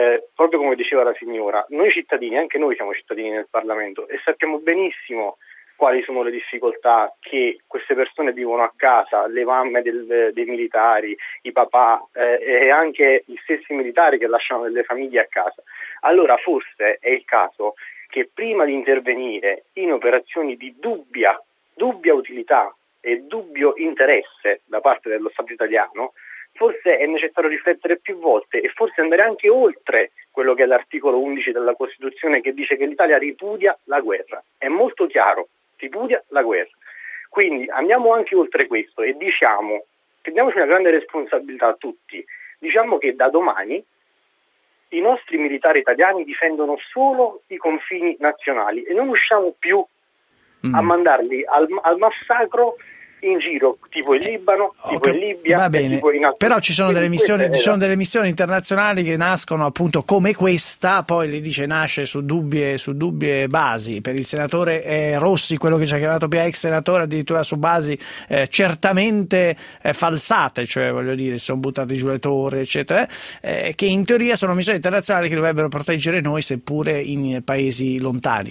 proprio come diceva la signora, noi cittadini, anche noi siamo cittadini nel Parlamento e sappiamo benissimo quali sono le difficoltà che queste persone vivono a casa, le mamme dei militari, i papà e anche gli stessi militari che lasciano delle famiglie a casa. Allora forse è il caso che prima di intervenire in operazioni di dubbia utilità e dubbio interesse da parte dello Stato italiano, forse è necessario riflettere più volte e forse andare anche oltre quello che è l'articolo 11 della Costituzione, che dice che l'Italia ripudia la guerra. È molto chiaro, ripudia la guerra. Quindi andiamo anche oltre questo e prendiamoci una grande responsabilità a tutti. Diciamo che da domani i nostri militari italiani difendono solo i confini nazionali e non usciamo più a mandarli al massacro in giro, tipo in Libano, tipo in Libia, va bene. Tipo in altri. Però ci sono delle missioni internazionali che nascono appunto come questa, poi le dice nasce su dubbie basi. Per il senatore Rossi, quello che ci ha chiamato prima ex senatore, addirittura su basi certamente falsate, cioè voglio dire, si sono buttati giù le torri eccetera, che in teoria sono missioni internazionali che dovrebbero proteggere noi seppure in paesi lontani.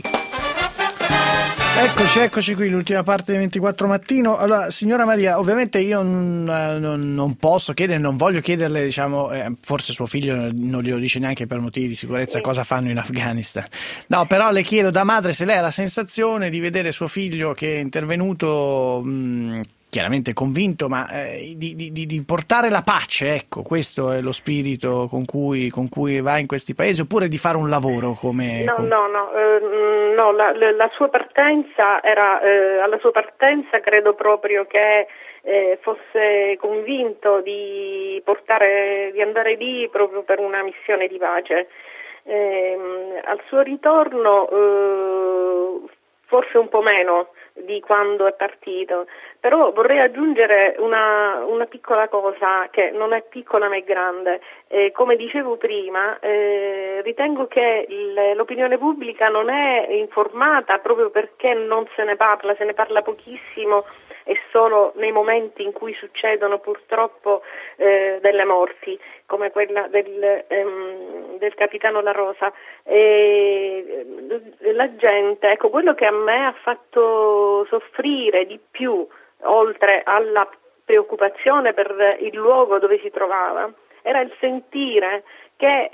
Eccoci qui, l'ultima parte del 24 Mattino. Allora, signora Maria, ovviamente io non posso chiedere, non voglio chiederle, forse suo figlio non glielo dice neanche per motivi di sicurezza cosa fanno in Afghanistan. No, però le chiedo da madre se lei ha la sensazione di vedere suo figlio che è intervenuto chiaramente convinto, ma di portare la pace, ecco, questo è lo spirito con cui va in questi paesi, oppure di fare un lavoro come... No, la sua partenza era, alla sua partenza credo proprio che fosse convinto di andare lì proprio per una missione di pace. Al suo ritorno forse un po' meno di quando è partito, però vorrei aggiungere una piccola cosa che non è piccola ma è grande. Come dicevo prima, ritengo che l'opinione pubblica non è informata proprio perché non se ne parla pochissimo e solo nei momenti in cui succedono purtroppo delle morti, come quella del capitano La Rosa. La gente, ecco, quello che a me ha fatto soffrire di più, oltre alla preoccupazione per il luogo dove si trovava, era il sentire che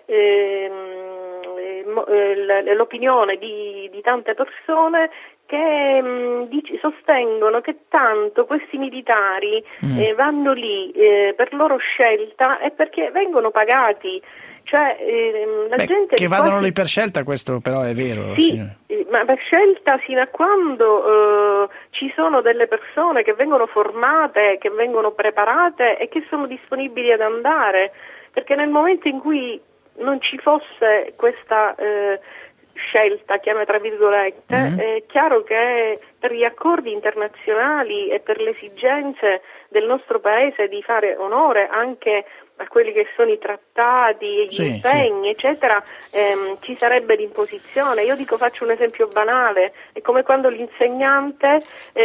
l'opinione di tante persone che sostengono che tanto questi militari vanno lì per loro scelta e perché vengono pagati. Cioè, la gente che vadano lì per scelta, questo però è vero. Sì, ma per scelta fino a quando ci sono delle persone che vengono formate, che vengono preparate e che sono disponibili ad andare, perché nel momento in cui non ci fosse questa scelta, chiama tra virgolette, è chiaro che per gli accordi internazionali e per le esigenze del nostro paese di fare onore anche a quelli che sono i trattati e gli impegni, eccetera, ci sarebbe l'imposizione. Io faccio un esempio banale, è come quando l'insegnante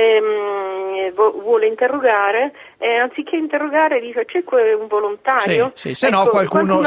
vuole interrogare e anziché interrogare dice c'è un volontario. Se no qualcuno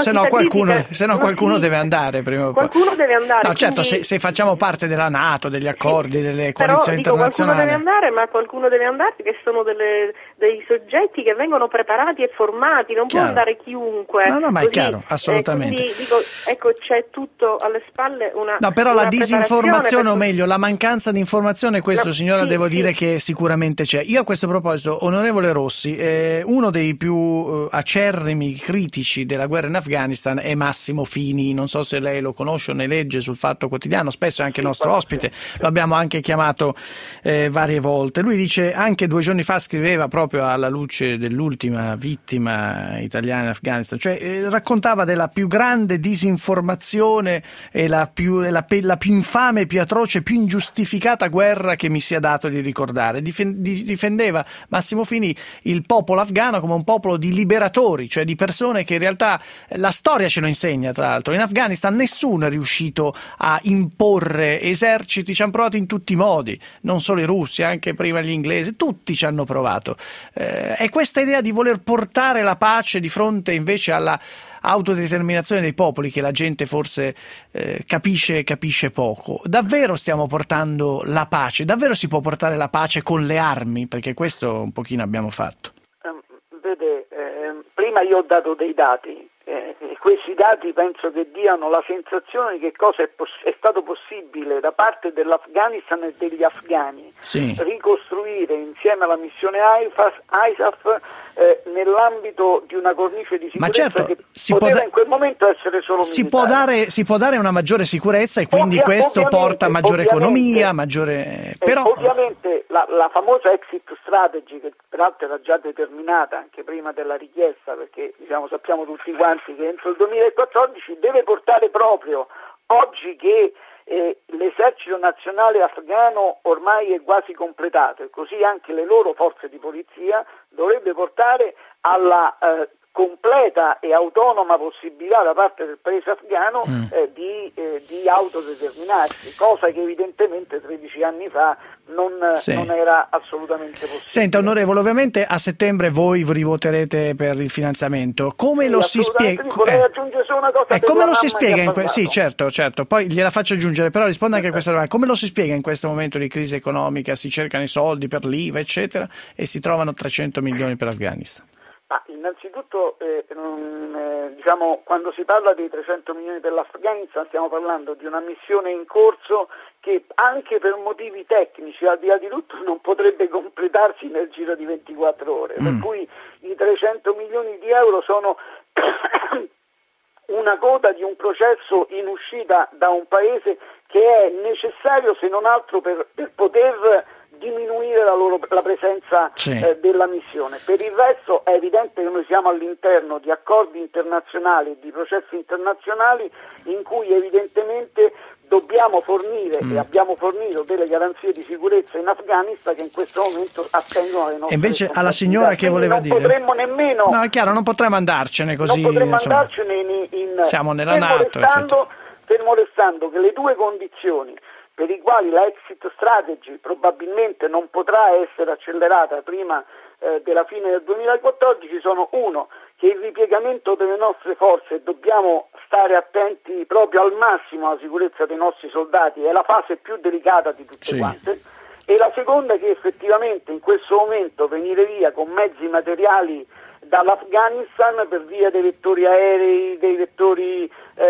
deve andare prima o poi. Qualcuno deve andare. No, certo, quindi... se facciamo parte della NATO, degli accordi, delle coalizioni internazionali. Qualcuno deve andare, ma qualcuno deve andare perché sono dei soggetti che vengono preparati e formati, non può andare chiunque. No, ma è chiaro, assolutamente. Quindi c'è tutto alle spalle una... No, però la disinformazione, o meglio, la mancanza di informazione, questo signora devo dire che sicuramente c'è. Io a questo proposito, onorevole Rossi, uno dei più acerrimi critici della guerra in Afghanistan è Massimo Fini, non so se lei lo conosce o ne legge sul Fatto Quotidiano, spesso è anche nostro ospite, lo abbiamo anche chiamato varie volte. Lui dice, anche 2 giorni fa scriveva proprio alla luce dell'ultima vittima italiana in Afghanistan, cioè raccontava della più grande disinformazione e la più infame, più atroce, più ingiustificata guerra che mi sia dato di ricordare. Difendeva Massimo Fini il popolo afghano come un popolo di liberatori, cioè di persone che in realtà la storia ce lo insegna. Tra l'altro in Afghanistan nessuno è riuscito a imporre eserciti, ci hanno provato in tutti i modi, non solo i russi, anche prima gli inglesi, tutti ci hanno provato. È questa idea di voler portare la pace di fronte fronte invece alla autodeterminazione dei popoli, che la gente forse capisce poco. Davvero stiamo portando la pace? Davvero si può portare la pace con le armi? Perché questo un pochino abbiamo fatto. Vede, prima io ho dato dei dati. Questi dati penso che diano la sensazione di che cosa è stato possibile da parte dell'Afghanistan e degli afghani ricostruire insieme alla missione ISAF nell'ambito di una cornice di sicurezza che poteva in quel momento essere solo militare. Si può dare una maggiore sicurezza e quindi questo porta a maggiore economia, però ovviamente la famosa exit strategy, che peraltro era già determinata anche prima della richiesta, perché sappiamo tutti quanti che entro il 2014 deve portare proprio, oggi che l'esercito nazionale afghano ormai è quasi completato e così anche le loro forze di polizia, dovrebbe portare alla completa e autonoma possibilità da parte del paese afghano di autodeterminarsi, cosa che evidentemente 13 anni fa non era assolutamente possibile. Senta, onorevole, ovviamente a settembre voi rivoterete per il finanziamento. Come lo si spiega? Vorrei aggiungere solo una cosa. Come lo si spiega Sì, certo, poi gliela faccio aggiungere, però risponda anche a questa domanda. Come lo si spiega in questo momento di crisi economica? Si cercano i soldi per l'IVA, eccetera, e si trovano 300 milioni per l'Afghanistan. Innanzitutto, quando si parla di 300 milioni per l'Afghanistan stiamo parlando di una missione in corso che anche per motivi tecnici, al di là di tutto, non potrebbe completarsi nel giro di 24 ore, per cui i 300 milioni di euro sono una coda di un processo in uscita da un paese che è necessario, se non altro, per poter diminuire la presenza della missione. Per il resto è evidente che noi siamo all'interno di accordi internazionali e di processi internazionali in cui evidentemente dobbiamo fornire e abbiamo fornito delle garanzie di sicurezza in Afghanistan che in questo momento attengono alle nostre. E invece alla signora che voleva dire? Non potremmo nemmeno. No, è chiaro, non potremmo andarcene così. Non potremmo andarcene siamo nella NATO. Fermo restando che le due condizioni per i quali la exit strategy probabilmente non potrà essere accelerata prima della fine del 2014 sono: uno, che il ripiegamento delle nostre forze, dobbiamo stare attenti proprio al massimo alla sicurezza dei nostri soldati, è la fase più delicata di tutte quante, e la seconda che effettivamente in questo momento venire via con mezzi materiali dall'Afghanistan per via dei vettori aerei, dei vettori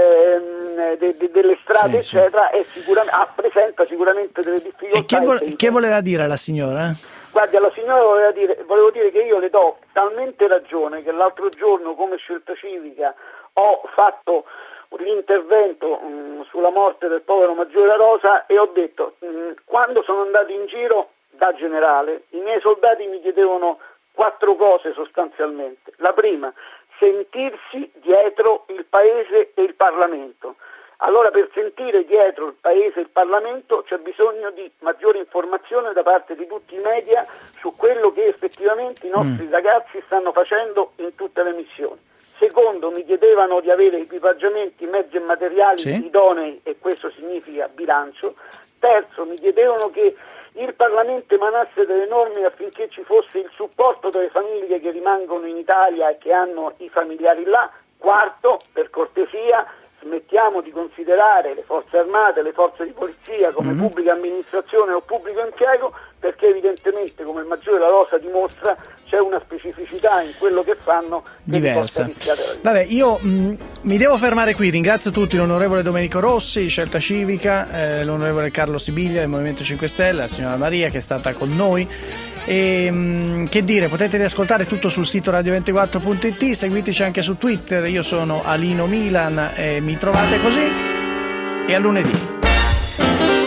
delle strade eccetera presenta sicuramente delle difficoltà. E che voleva dire la signora? Guardi, alla signora volevo dire che io le do talmente ragione che l'altro giorno come Scelta Civica ho fatto l'intervento sulla morte del povero Maggiore La Rosa e ho detto quando sono andato in giro da generale i miei soldati mi chiedevano 4 cose sostanzialmente. La prima, sentirsi dietro il Paese e il Parlamento. Allora per sentire dietro il Paese e il Parlamento c'è bisogno di maggiore informazione da parte di tutti i media su quello che effettivamente i nostri ragazzi stanno facendo in tutte le missioni. Secondo, mi chiedevano di avere equipaggiamenti, mezzi e materiali idonei e questo significa bilancio. Terzo, mi chiedevano che il Parlamento emanasse delle norme affinché ci fosse il supporto delle famiglie che rimangono in Italia e che hanno i familiari là. Quarto, per cortesia, smettiamo di considerare le forze armate, le forze di polizia come pubblica amministrazione o pubblico impiego, perché evidentemente, come il Maggiore La Rosa dimostra, c'è una specificità in quello che fanno che diversa. Vabbè, io mi devo fermare qui. Ringrazio tutti: l'onorevole Domenico Rossi, Scelta Civica, l'onorevole Carlo Sibiglia del Movimento 5 Stelle, la signora Maria che è stata con noi. E che dire, potete riascoltare tutto sul sito radio24.it, seguiteci anche su Twitter, io sono Alino Milan e mi trovate così, e a lunedì.